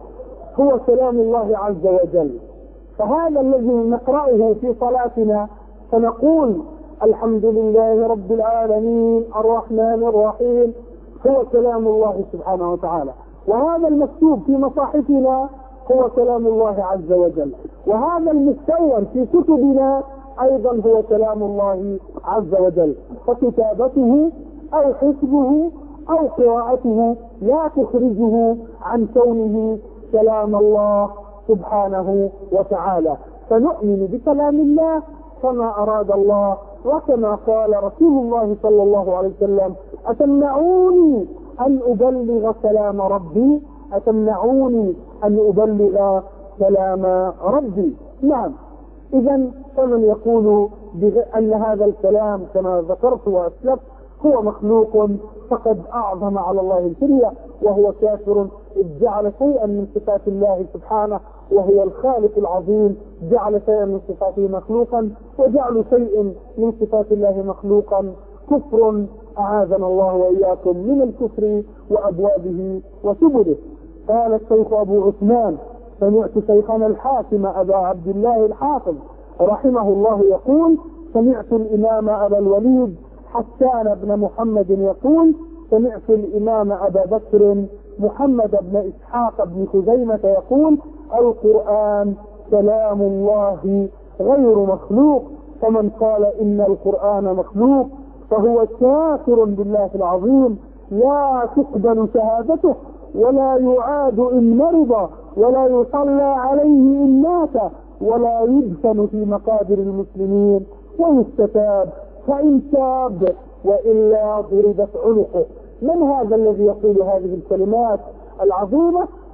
Speaker 1: هو كلام الله عز وجل. فهذا الذي نقرأه في صلاتنا فنقول الحمد لله رب العالمين الرحمن الرحيم هو كلام الله سبحانه وتعالى، وهذا المكتوب في مصاحفنا هو كلام الله عز وجل، وهذا المستور في كتبنا أيضا هو كلام الله عز وجل. فكتابته أو حفظه أو قراءته لا تخرجه عن كونه كلام الله سبحانه وتعالى. فنؤمن بكلام الله كما أراد الله وكما قال رسول الله صلى الله عليه وسلم: أتمنعوني أن أبلغ كلام ربي أتمنعوني أن أبلغ كلام ربي. نعم، إذا فمن يقول أن هذا الكلام كما ذكرت وأسلفت هو مخلوق فقد أعظم على الله الكرية وهو كافر، إذ جعل شيئا من صفات الله سبحانه وهو الخالق العظيم جعل شيئا من صفاته مخلوقا، وجعل شيء من صفات الله مخلوقا كفر، أعاذنا الله وإياكم من الكفر وأبوابه وسبله. قال الشيخ أبو عثمان: سمعت شيخنا الحاكم أبا عبد الله الحافظ رحمه الله يقول: سمعت الإمام أبا الوليد حسان بن محمد يقول: سمعت الإمام أبا بكر محمد بن إسحاق بن خزيمة يقول: القرآن كلام الله غير مخلوق. فمن قال إن القرآن مخلوق فهو كافر بالله العظيم، لا تقبل شهادته ولا يعاد إن مرض ولا يصلى عليه إن مات ولا يدفن في مقابر المسلمين ويستتاب، فإن تاب وإلا ضربت عنقه. من هذا الذي يقول هذه الكلمات العظيمة؟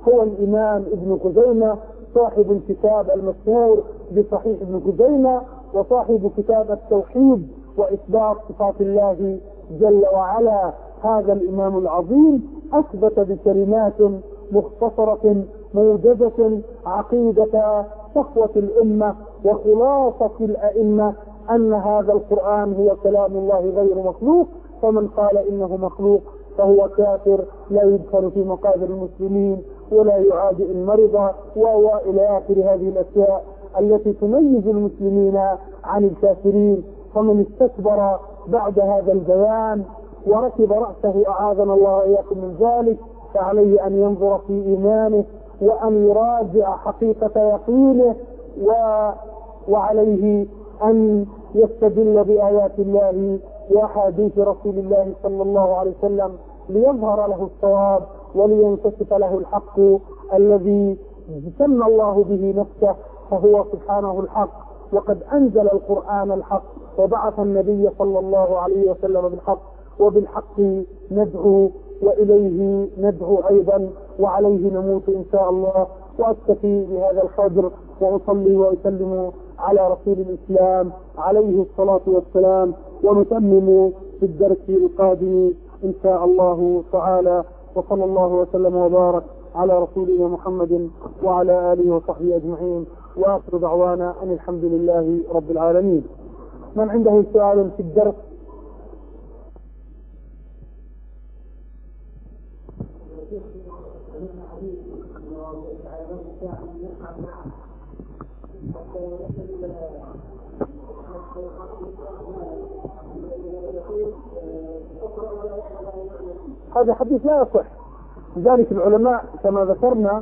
Speaker 1: هو الإمام ابن خزيمة صاحب الكتاب المشهور بصحيح ابن خزيمة، وصاحب كتاب التوحيد وإثبات صفات الله جل وعلا. هذا الإمام العظيم أثبت بكلمات مختصرة موجزة عقيدة صفوة الأمة وخلاصة الأئمة أن هذا القرآن هو كلام الله غير مخلوق، فمن قال إنه مخلوق فهو كافر لا يدخل في مقابر المسلمين ولا يعادي المرضى وإلى آخر هذه الأشياء التي تميز المسلمين عن الكافرين. فمن استكبر بعد هذا البيان وركب رأسه أعاذنا الله إياكم من ذلك فعليه أن ينظر في إيمانه وأن يراجع حقيقة يقينه، و... وعليه أن يستدل بآيات الله وأحاديث رسول الله صلى الله عليه وسلم ليظهر له الصواب ولينكشف له الحق الذي سمى الله به نفسه، فهو سبحانه الحق، وقد أنزل القرآن الحق وبعث النبي صلى الله عليه وسلم بالحق، وبالحق ندعو وإليه ندعو أيضا وعليه نموت إن شاء الله. وأكتفي بهذا القدر وأصلي وأسلم على رسول الإسلام عليه الصلاة والسلام، ونتمم في الدرس القادم إن شاء الله تعالى. وصلى الله وسلم وبارك على رسولنا محمد وعلى آله وصحبه أجمعين، وآخر دعوانا أن الحمد لله رب العالمين. من عنده سؤال في الدرس؟ هذا حديث لا يصح، لذلك العلماء كما ذكرنا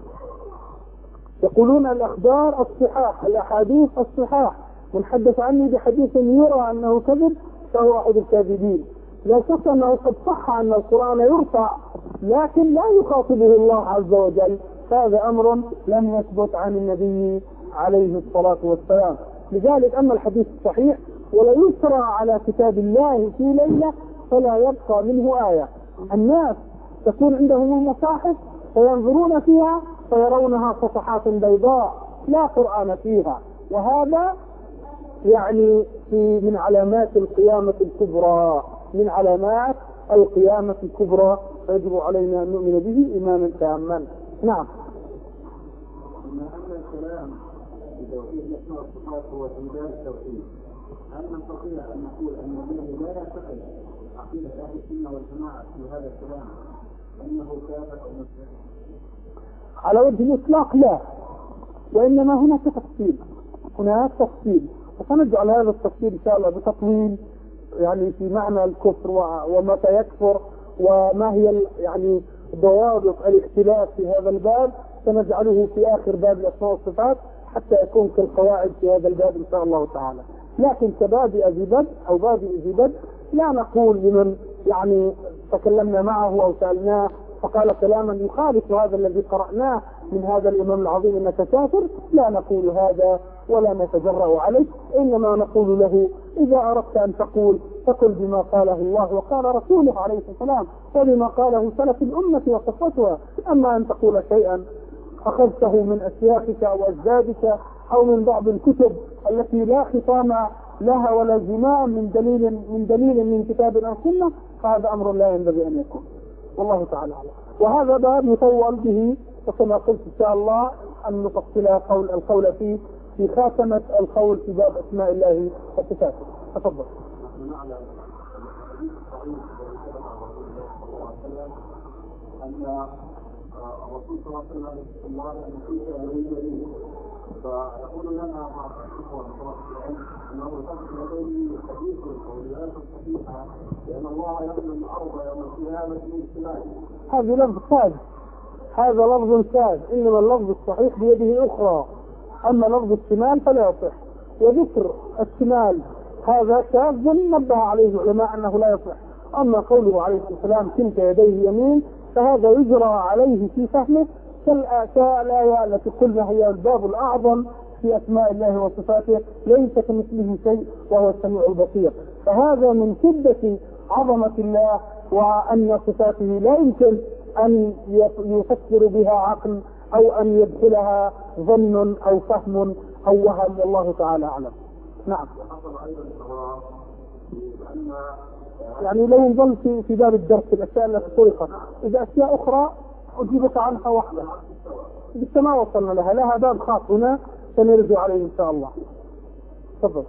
Speaker 1: يقولون الأخبار الصحاح، الأحاديث الصحاح، من حدث عني بحديث يرى أنه كذب فهو أحد الكاذبين. لا شك أنه قد صح أن القرآن يرفع لكن لا يخاطبه الله عز وجل، هذا أمر لم يثبت عن النبي عليه الصلاة والسلام. لذلك أما الحديث الصحيح ولا يسرى على كتاب الله في ليلة فلا يبقى منه آية. الناس تكون عندهم المصاحف فينظرون فيها فيرونها صفحات بيضاء لا قرآن فيها، وهذا يعني في من علامات القيامة الكبرى، من علامات القيامة الكبرى، فيجب علينا أن نؤمن به إيمانا تاما. نعم.
Speaker 2: أما أن الكلام بتوحيد الأسماء والصفات هو إيمان التوحيد، هل نستطيع أن نقول أن الذي لا يعتقد عقيدة أهل السنة والجماعة في هذا الكلام أنه كافر أو مسلم؟
Speaker 1: على وجه الإطلاق لا، وإنما هناك تفصيل، هناك تفصيل، وسنجعل هذا التفصيل إن شاء الله بتطويل يعني في معنى الكفر ومتى يكفر وما هي يعني ضوابط الاختلاف في هذا الباب، سنجعله في آخر باب الأسماء والصفات حتى يكون كالقواعد في هذا الباب إن شاء الله تعالى. لكن كبادئ ذي بدء أو بادئ ذي بدء لا نقول لمن يعني تكلمنا معه أو سألناه فقال كلاما يخالف هذا الذي قرأناه من هذا الإمام العظيم إنك كافر، لا نقول هذا ولا نتجرأ عليه، إنما نقول له إذا أردت أن تقول فقل بما قاله الله وقال رسوله عليه السلام وبما قاله سلف الأمة وصفتها. أما أن تقول شيئا أخذته من أسيافك أو أجدادك أو من بعض الكتب التي لا خطام لها ولا زمام من دليل من دليل من كتاب أو سنة، فهذا أمر لا ينبغي أن يكون، والله تعالى أعلم. وهذا باب يطول به، وكما قلت إن شاء الله أن نفصل قول القول فيه في خاتمة القول في باب أسماء الله وصفاته. تفضل.
Speaker 2: نحن نعلم أن الرسول صلى الله عليه وسلم الله نسيت عليه، فيقول لنا مع الإخوة أنه الفرق بين الحديث والروايات الصحيحة لأن الله يحمل الأرض يوم القيامة من السماء.
Speaker 1: هذا لفظ ثابت، هذا لفظ ثابت، إنما اللفظ الصحيح بيده أخرى، أما لفظ الشمال فلا يصح، وذكر الشمال هذا شاذ نبه عليه العلماء أنه لا يصح. أما قوله عليه السلام تلك يديه يمين فهذا يجرى عليه في فهمه كالآية التي قلنا هي الباب الأعظم في أسماء الله وصفاته، ليس كمثله شيء وهو السميع البصير. فهذا من شدة عظمة الله وأن صفاته لا يمكن أن يفسر بها عقل أو أن يدخلها ظن أو فهم أو وهم، والله تعالى أعلم. نعم. يعني لو نظل في في باب الدرس الأشياء التي طرقت، إذا أشياء أخرى أجيبك عنها واحدة لسه ما وصلنا لها، لها باب خاص هنا سنرجع عليه إن شاء الله. تفضل.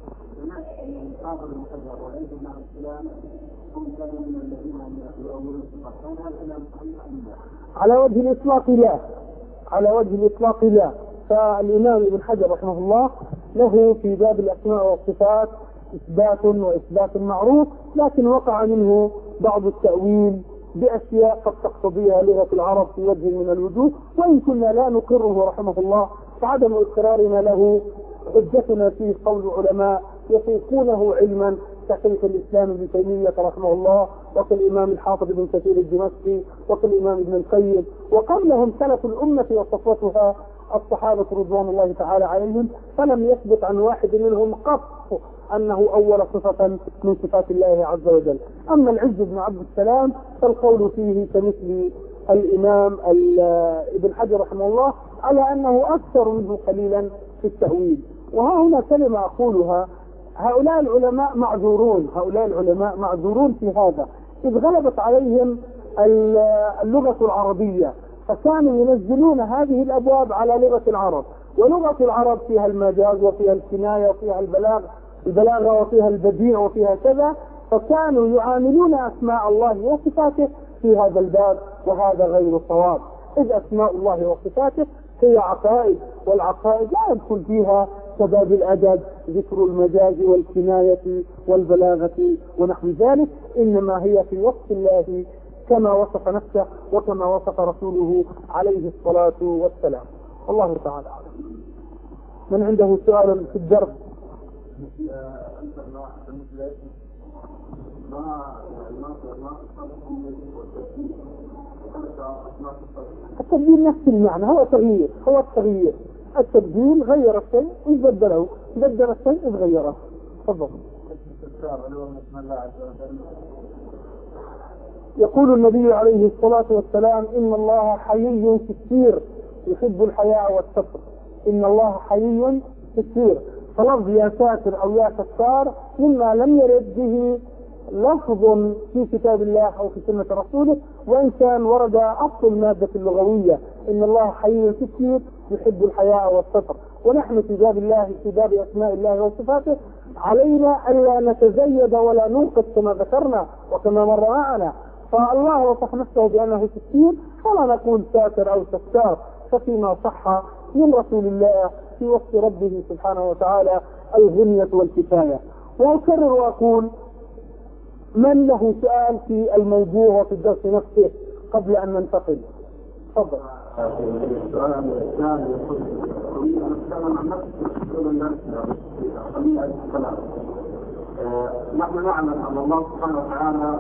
Speaker 1: على وجه الإطلاق لا، على وجه الإطلاق لا. فالإمام ابن حجر رحمه الله له في باب الأسماء والصفات إثبات وإثبات معروف، لكن وقع منه بعض التأويل بأشياء قد تقتضيها لغة العرب في وجه من الوجوه، وإن كنا لا نقره رحمه الله، فعدم إقرارنا له حجتنا فيه قول علماء يطيقونه علما كشيخ الإسلام ابن تيمية رحمه الله، وكالإمام الحافظ بن كثير الدمشقي، وكالإمام ابن القيم، وقبلهم سلف الأمة وصفوتها الصحابة رضوان الله تعالى عليهم، فلم يثبت عن واحد منهم قط أنه أول صفة من صفات الله عز وجل. أما العز بن عبد السلام فالقول فيه كمثل الإمام ابن حجر رحمه الله على أنه أكثر منه قليلا في التأويل. وها هنا كلمة أقولها، هؤلاء العلماء معذورون، هؤلاء العلماء معذورون في هذا، إذ غلبت عليهم اللغة العربية، فكانوا ينزلون هذه الأبواب على لغة العرب، ولغة العرب فيها المجاز وفيها الكناية وفيها البلاغ البلاغة وفيها البديع وفيها كذا، فكانوا يعاملون أسماء الله وصفاته في هذا الباب، وهذا غير صواب، إذ أسماء الله وصفاته هي عقائد، والعقائد لا يدخل فيها كباب الأدب ذكر المجاز والكناية والبلاغة ونحو ذلك، إنما هي في وصف الله كما وصف نفسه وكما وصف رسوله عليه الصلاة والسلام. الله تعالى أعلم. من عنده سؤال في الدرس؟ التبديل نفس المعنى، هو تغيير، هو التغيير، التبديل غير الشيء إذ بدله، بدل الشيء إذ غيره. تفضل. يقول النبي عليه الصلاة والسلام: إن الله حيي ستير يحب الحياء والستر. إن الله حيي ستير، فلفظ يا ساتر أو يا ستار مما لم يرد به لفظ في كتاب الله أو في سنة رسوله، وإن كان ورد أصل المادة اللغوية، إن الله حيي ستير يحب الحياء والستر. ونحن في باب الله، في باب أسماء الله وصفاته، علينا ألا نتزيد ولا ننقص كما ذكرنا وكما مر معنا. فالله وصف نفسه بأنه ستير، فلا نقول ساتر أو ستار، ففيما صح من رسول الله في وصف ربه سبحانه وتعالى الغنية والكفاية. وأكرر وأقول: من له سؤال في الموضوع وفي الدرس نفسه قبل أن ننتقل؟ تفضل.
Speaker 2: السؤال الثاني يقول: نتكلم عن نحن نعلم أن الله سبحانه وتعالى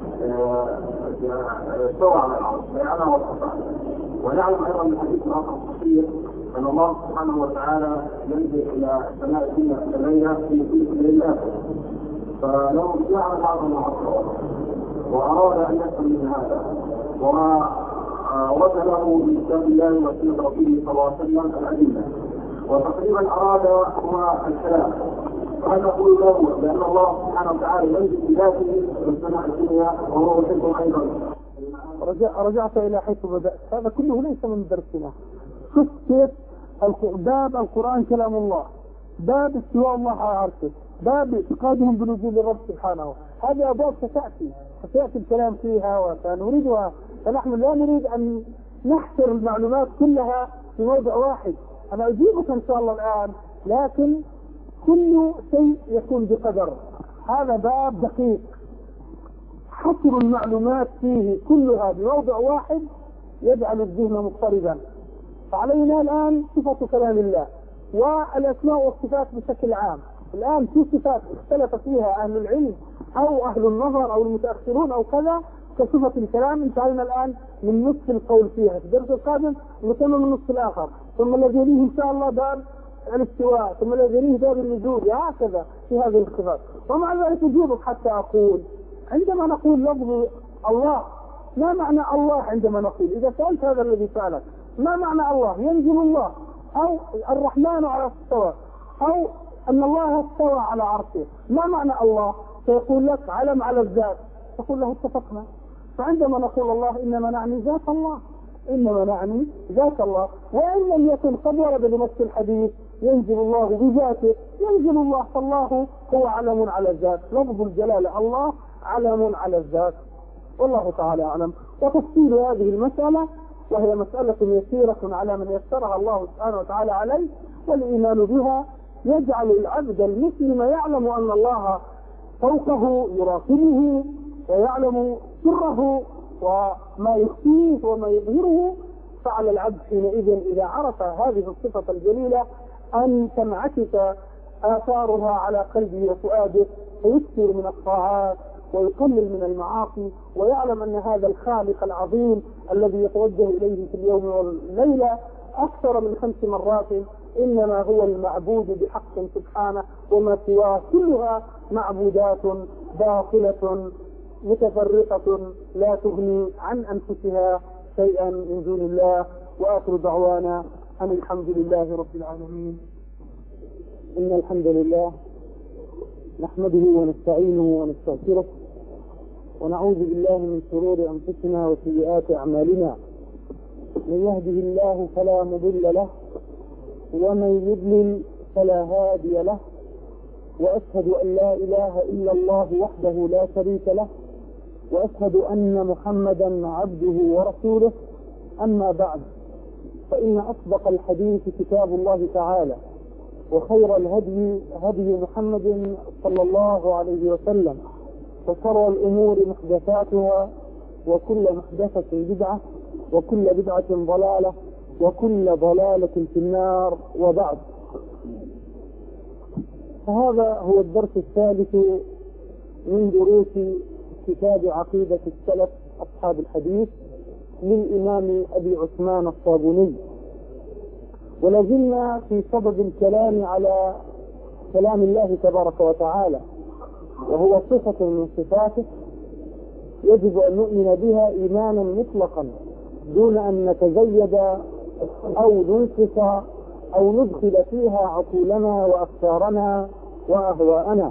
Speaker 2: استوى على العرش بيعنا والصفات، ونعلم أيضا من حديث آخر صحيح أن الله سبحانه وتعالى ينزل إلى السماء الدنيا في الليلة في كل ليلة، فلو جعل بعض العصر وأراد أن يفهم من هذا وورد له من كتاب الله وسنة رسوله صلى الله عليه وسلم الأدلة، وتقريبا أراد هو الكلام، فهل نقول له بأن الله سبحانه وتعالى ينزل بذاته في السماء الدنيا وهو يحبه أيضا؟
Speaker 1: رجعت إلى حيث بدأت، هذا كله ليس من درسنا. شوف كيف باب القرآن كلام الله، باب استواء الله على عرشه، باب اعتقادهم بنزول الرب سبحانه، هذه أبواب ستأتي ستأتي الكلام فيها وسنريدها، فنحن لا نريد أن نحصر المعلومات كلها في موضع واحد. أنا أجيبك إن شاء الله الآن، لكن كل شيء يكون بقدر. هذا باب دقيق، حصر المعلومات فيه كلها بموضع واحد يجعل الذهن مضطربا. فعلينا الآن صفة كلام الله والأسماء والصفات بشكل عام. الآن في صفات اختلف فيها أهل العلم أو أهل النظر أو المتأخرون أو كذا، كصفة الكلام انتهينا الآن من نصف القول فيها، في الدرس القادم نكمل من النصف الآخر، ثم الذي يليه إن شاء الله باب الاستواء، ثم الذي يليه باب النزول، هكذا في هذه الصفات. ومع ذلك أجيبك حتى أقول: عندما نقول لفظ الله ما معنى الله عندما نقول؟ إذا سألت هذا الذي سألك ما معنى الله؟ ينزل الله، أو الرحمن على استوى، أو أن الله استوى على عرشه، ما معنى الله؟ سيقول لك علم على الذات، تقول له اتفقنا. فعندما نقول الله إنما نعني ذات الله، إنما نعني ذات الله. وإن لم يكن قد ورد بنص الحديث ينزل الله بذاته، ينزل الله، فالله هو علم على الذات، لفظ الجلالة الله علم على الذات، والله تعالى أعلم. وتفصيل هذه المسألة وهي مسألة يسيرة على من يسرها الله سبحانه وتعالى عليه، والإيمان بها يجعل العبد المسلم يعلم أن الله فوقه يراقبه ويعلم سره وما يخفيه وما يظهره. فعلى العبد حينئذ إذا عرف هذه الصفة الجليلة أن تنعكس آثارها على قلبه وفؤاده، فيكثر من الطاعات ويقلل من المعاصي، ويعلم أن هذا الخالق العظيم الذي يتوجه إليه في اليوم والليلة أكثر من خمس مرات إنما هو المعبود بحق سبحانه، وما سواه كلها معبودات باطلة متفرقة لا تغني عن أنفسها شيئا من دون الله. وآخر دعوانا أن الحمد لله رب العالمين. إن الحمد لله نحمده ونستعينه ونستغفره ونعوذ بالله من شرور أنفسنا وسيئات أعمالنا. من يهده الله فلا مضل له ومن يضلل فلا هادي له، وأشهد أن لا إله إلا الله وحده لا شريك له، وأشهد أن محمدا عبده ورسوله. أما بعد، فإن أصدق الحديث كتاب الله تعالى، وخير الهدي هدي محمد صلى الله عليه وسلم، وشر الأمور محدثاتها، وكل محدثة بدعة، وكل بدعة ضلالة، وكل ضلالة في النار. وبعد، فهذا هو الدرس الثالث من دروس كتاب عقيدة السلف أصحاب الحديث للإمام أبي عثمان الصابوني، ولازلنا في صدد الكلام على كلام الله تبارك وتعالى، وهو صفة من صفاته يجب أن نؤمن بها إيمانا مطلقا دون أن نتزيد أو ننقص أو ندخل فيها عقولنا وأفكارنا وأهواءنا.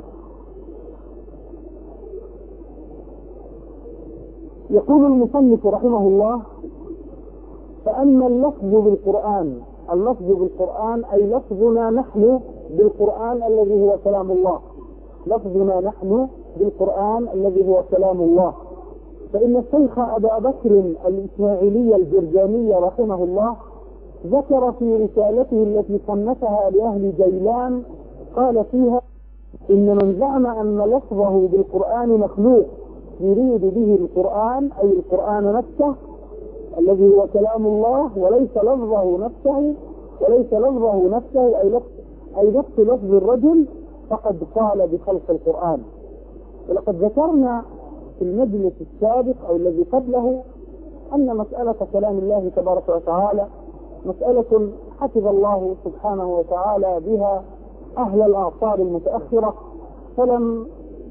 Speaker 1: يقول المصنف رحمه الله: فأما اللفظ بالقرآن، اللفظ بالقرآن أي لفظنا نحن بالقرآن الذي هو كلام الله، لفظنا نحن بالقرآن الذي هو كلام الله. فإن الشيخ أبا بكر الإسماعيلي الجرجاني رحمه الله ذكر في رسالته التي صنفها لأهل جيلان قال فيها: إن من زعم أن لفظه بالقرآن مخلوق يريد به القرآن أي القرآن نفسه الذي هو كلام الله، وليس لفظه نفسه وليس لفظه نفسه أي لفظ أي نفس لفظ الرجل، فقد قال بخلق القرآن. ولقد ذكرنا في المجلس السابق أو الذي قبله أن مسألة كلام الله تبارك وتعالى مسألة حفظ الله سبحانه وتعالى بها أهل الأعصار المتأخرة، فلم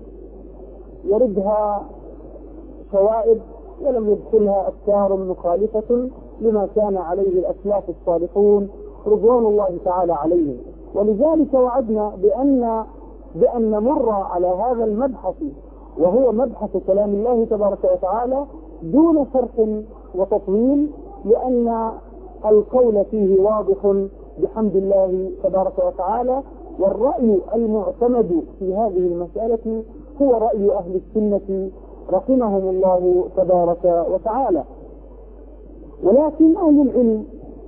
Speaker 1: يردها شوائب ولم يدخلها أفكار مخالفة لما كان عليه الأسلاف الصالحون رضوان الله تعالى عليهم. ولذلك وعدنا بأن بأن نمر على هذا المبحث، وهو مبحث كلام الله تبارك وتعالى، دون شرح وتطويل، لأن القول فيه واضح بحمد الله تبارك وتعالى. والرأي المعتمد في هذه المسألة هو رأي أهل السنة رحمهم الله تبارك وتعالى. ولكن أهل العلم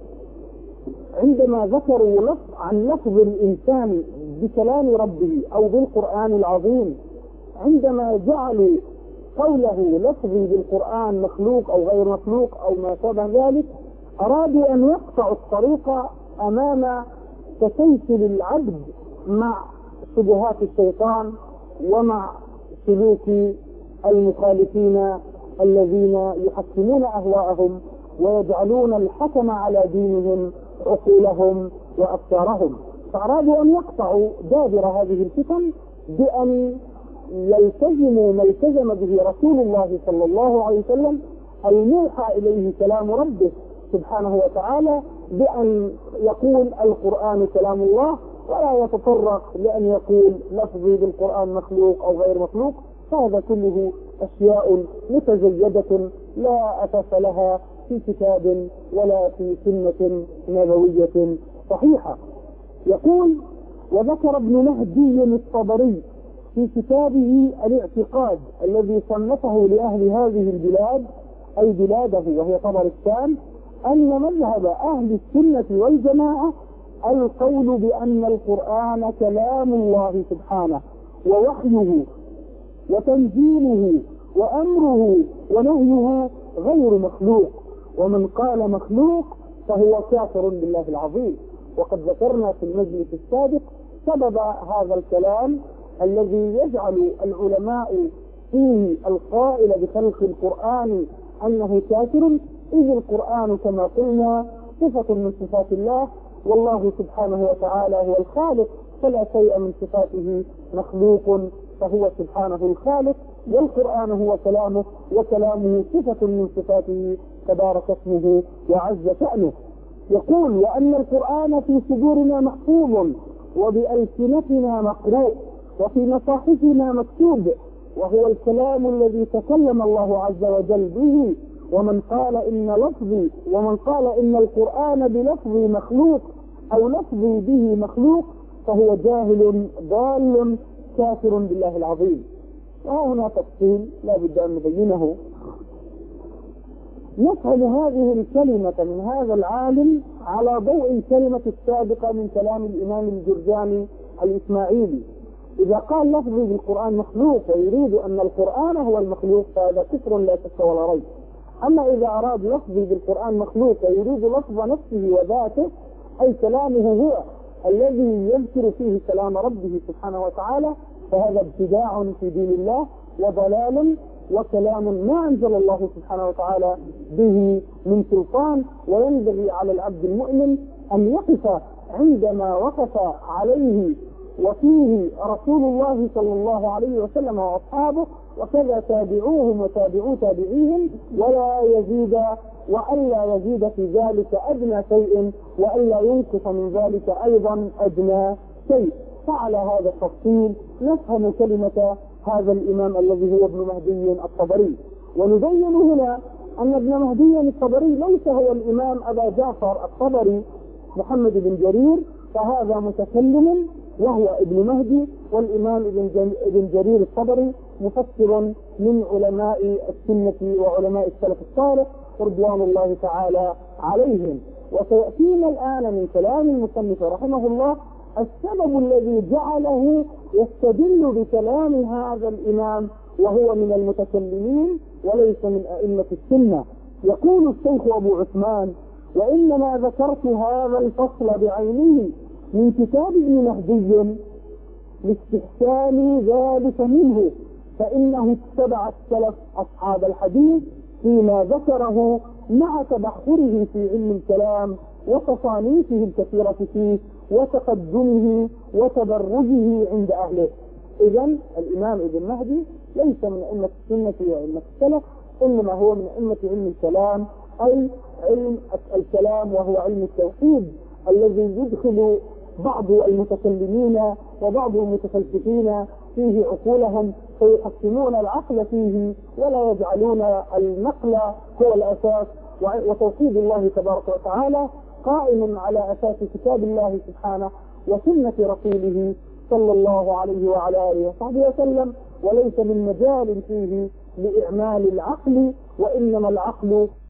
Speaker 1: عندما ذكروا لفظ عن لفظ الإنسان بكلام ربه أو بالقرآن العظيم، عندما جعلوا قوله لفظي بالقرآن مخلوق أو غير مخلوق أو ما شابه ذلك، أرادوا أن يقطعوا الطريق أمام تسلسل العبد مع شبهات الشيطان ومع سلوك المخالفين الذين يحكمون أهواءهم ويجعلون الحكم على دينهم عقولهم وأفكارهم. فأرادوا أن يقطعوا دابر هذه الفتن بأن يلتزموا ما التزم به رسول الله صلى الله عليه وسلم أي موحى إليه كلام ربه سبحانه وتعالى بأن يقول القرآن كلام الله، ولا يتطرق لأن يقول لفظي بالقرآن مخلوق أو غير مخلوق. فهذا كله أشياء متزيدة لا أساس لها في كتاب ولا في سنة نبوية صحيحة. يقول: وذكر ابن مهدي الطبري في كتابه الاعتقاد الذي صنفه لأهل هذه البلاد، أي بلاده وهي طبرستان، أن مذهب أهل السنة والجماعة القول بأن القرآن كلام الله سبحانه ووحيه وتنزيله وأمره ونهيه غير مخلوق، ومن قال مخلوق فهو كافر بالله العظيم. وقد ذكرنا في المجلس السابق سبب هذا الكلام الذي يجعل العلماء فيه القائل بخلق القرآن أنه كافر، إذ القرآن كما قلنا صفة من صفات الله، والله سبحانه وتعالى هو الخالق، فلا شيء من صفاته مخلوق، فهو سبحانه الخالق، والقرآن هو كلامه، وكلامه صفة من صفاته تبارك اسمه وعز شأنه. يقول: وأن القرآن في صدورنا محفوظ، وبألسنتنا مقروء، وفي مصاحفنا مكتوب، وهو الكلام الذي تكلم الله عز وجل به. ومن قال إن لفظي ومن قال إن القرآن بلفظي مخلوق أو لفظي به مخلوق فهو جاهل ضال كافر بالله العظيم. وهنا تفصيل لا بد أن نبينه. نفهم هذه الكلمة من هذا العالم على ضوء الكلمة السابقة من كلام الإمام الجرجاني الإسماعيلي. إذا قال لفظي بالقرآن مخلوق ويريد أن القرآن هو المخلوق فهذا كفر لا شك ولا ريب. أما إذا أراد لفظي بالقرآن مخلوق ويريد لفظ نفسه وذاته، أي كلامه هو الذي يذكر فيه كلام ربه سبحانه وتعالى، فهذا ابتداع في دين الله وضلال وكلام ما أنزل الله سبحانه وتعالى به من سلطان. وينبغي على العبد المؤمن أن يقف عندما وقف عليه وفيه رسول الله صلى الله عليه وسلم وأصحابه، وكذا تابعوهم وتابعوا تابعيهم، ولا يزيد وألا يزيد في ذلك أدنى شيء، وألا ينقص من ذلك أيضا أدنى شيء. فعلى هذا التفصيل نفهم كلمة هذا الإمام الذي هو ابن مهدي الطبري. ونبين هنا أن ابن مهدي الطبري ليس هو الإمام أبا جعفر الطبري محمد بن جرير، فهذا متكلم وهو ابن مهدي، والإمام ابن جرير الطبري مفسر من علماء السنة وعلماء السلف الصالح رضوان الله تعالى عليهم. وسيأتينا الآن من كلام المصنف رحمه الله السبب الذي جعله يستدل بكلام هذا الإمام وهو من المتكلمين وليس من أئمة السنة. يقول الشيخ أبو عثمان: وإنما ذكرت هذا الفصل بعينه من كتاب ابن مهدي لاستحسان ذلك منه، فإنه اتبع السلف أصحاب الحديث فيما ذكره مع تبحره في علم الكلام وتصانيفه الكثيرة فيه وتقدمه وتدرجه عند أهله. إذن الإمام ابن مهدي ليس من أئمة السنة وأئمة السلف، إنما هو من أئمة علم الكلام، أي علم الكلام وهو علم التوحيد الذي يدخل بعض المتكلمين وبعض المتفلسفين فيه عقولهم فيحكمون العقل فيه ولا يجعلون النقل هو الأساس. وتوحيد الله تبارك وتعالى قائم على أساس كتاب الله سبحانه وسنة رسوله صلى الله عليه وعلى آله وصحبه وسلم، وليس من مجال فيه لإعمال العقل، وإنما العقل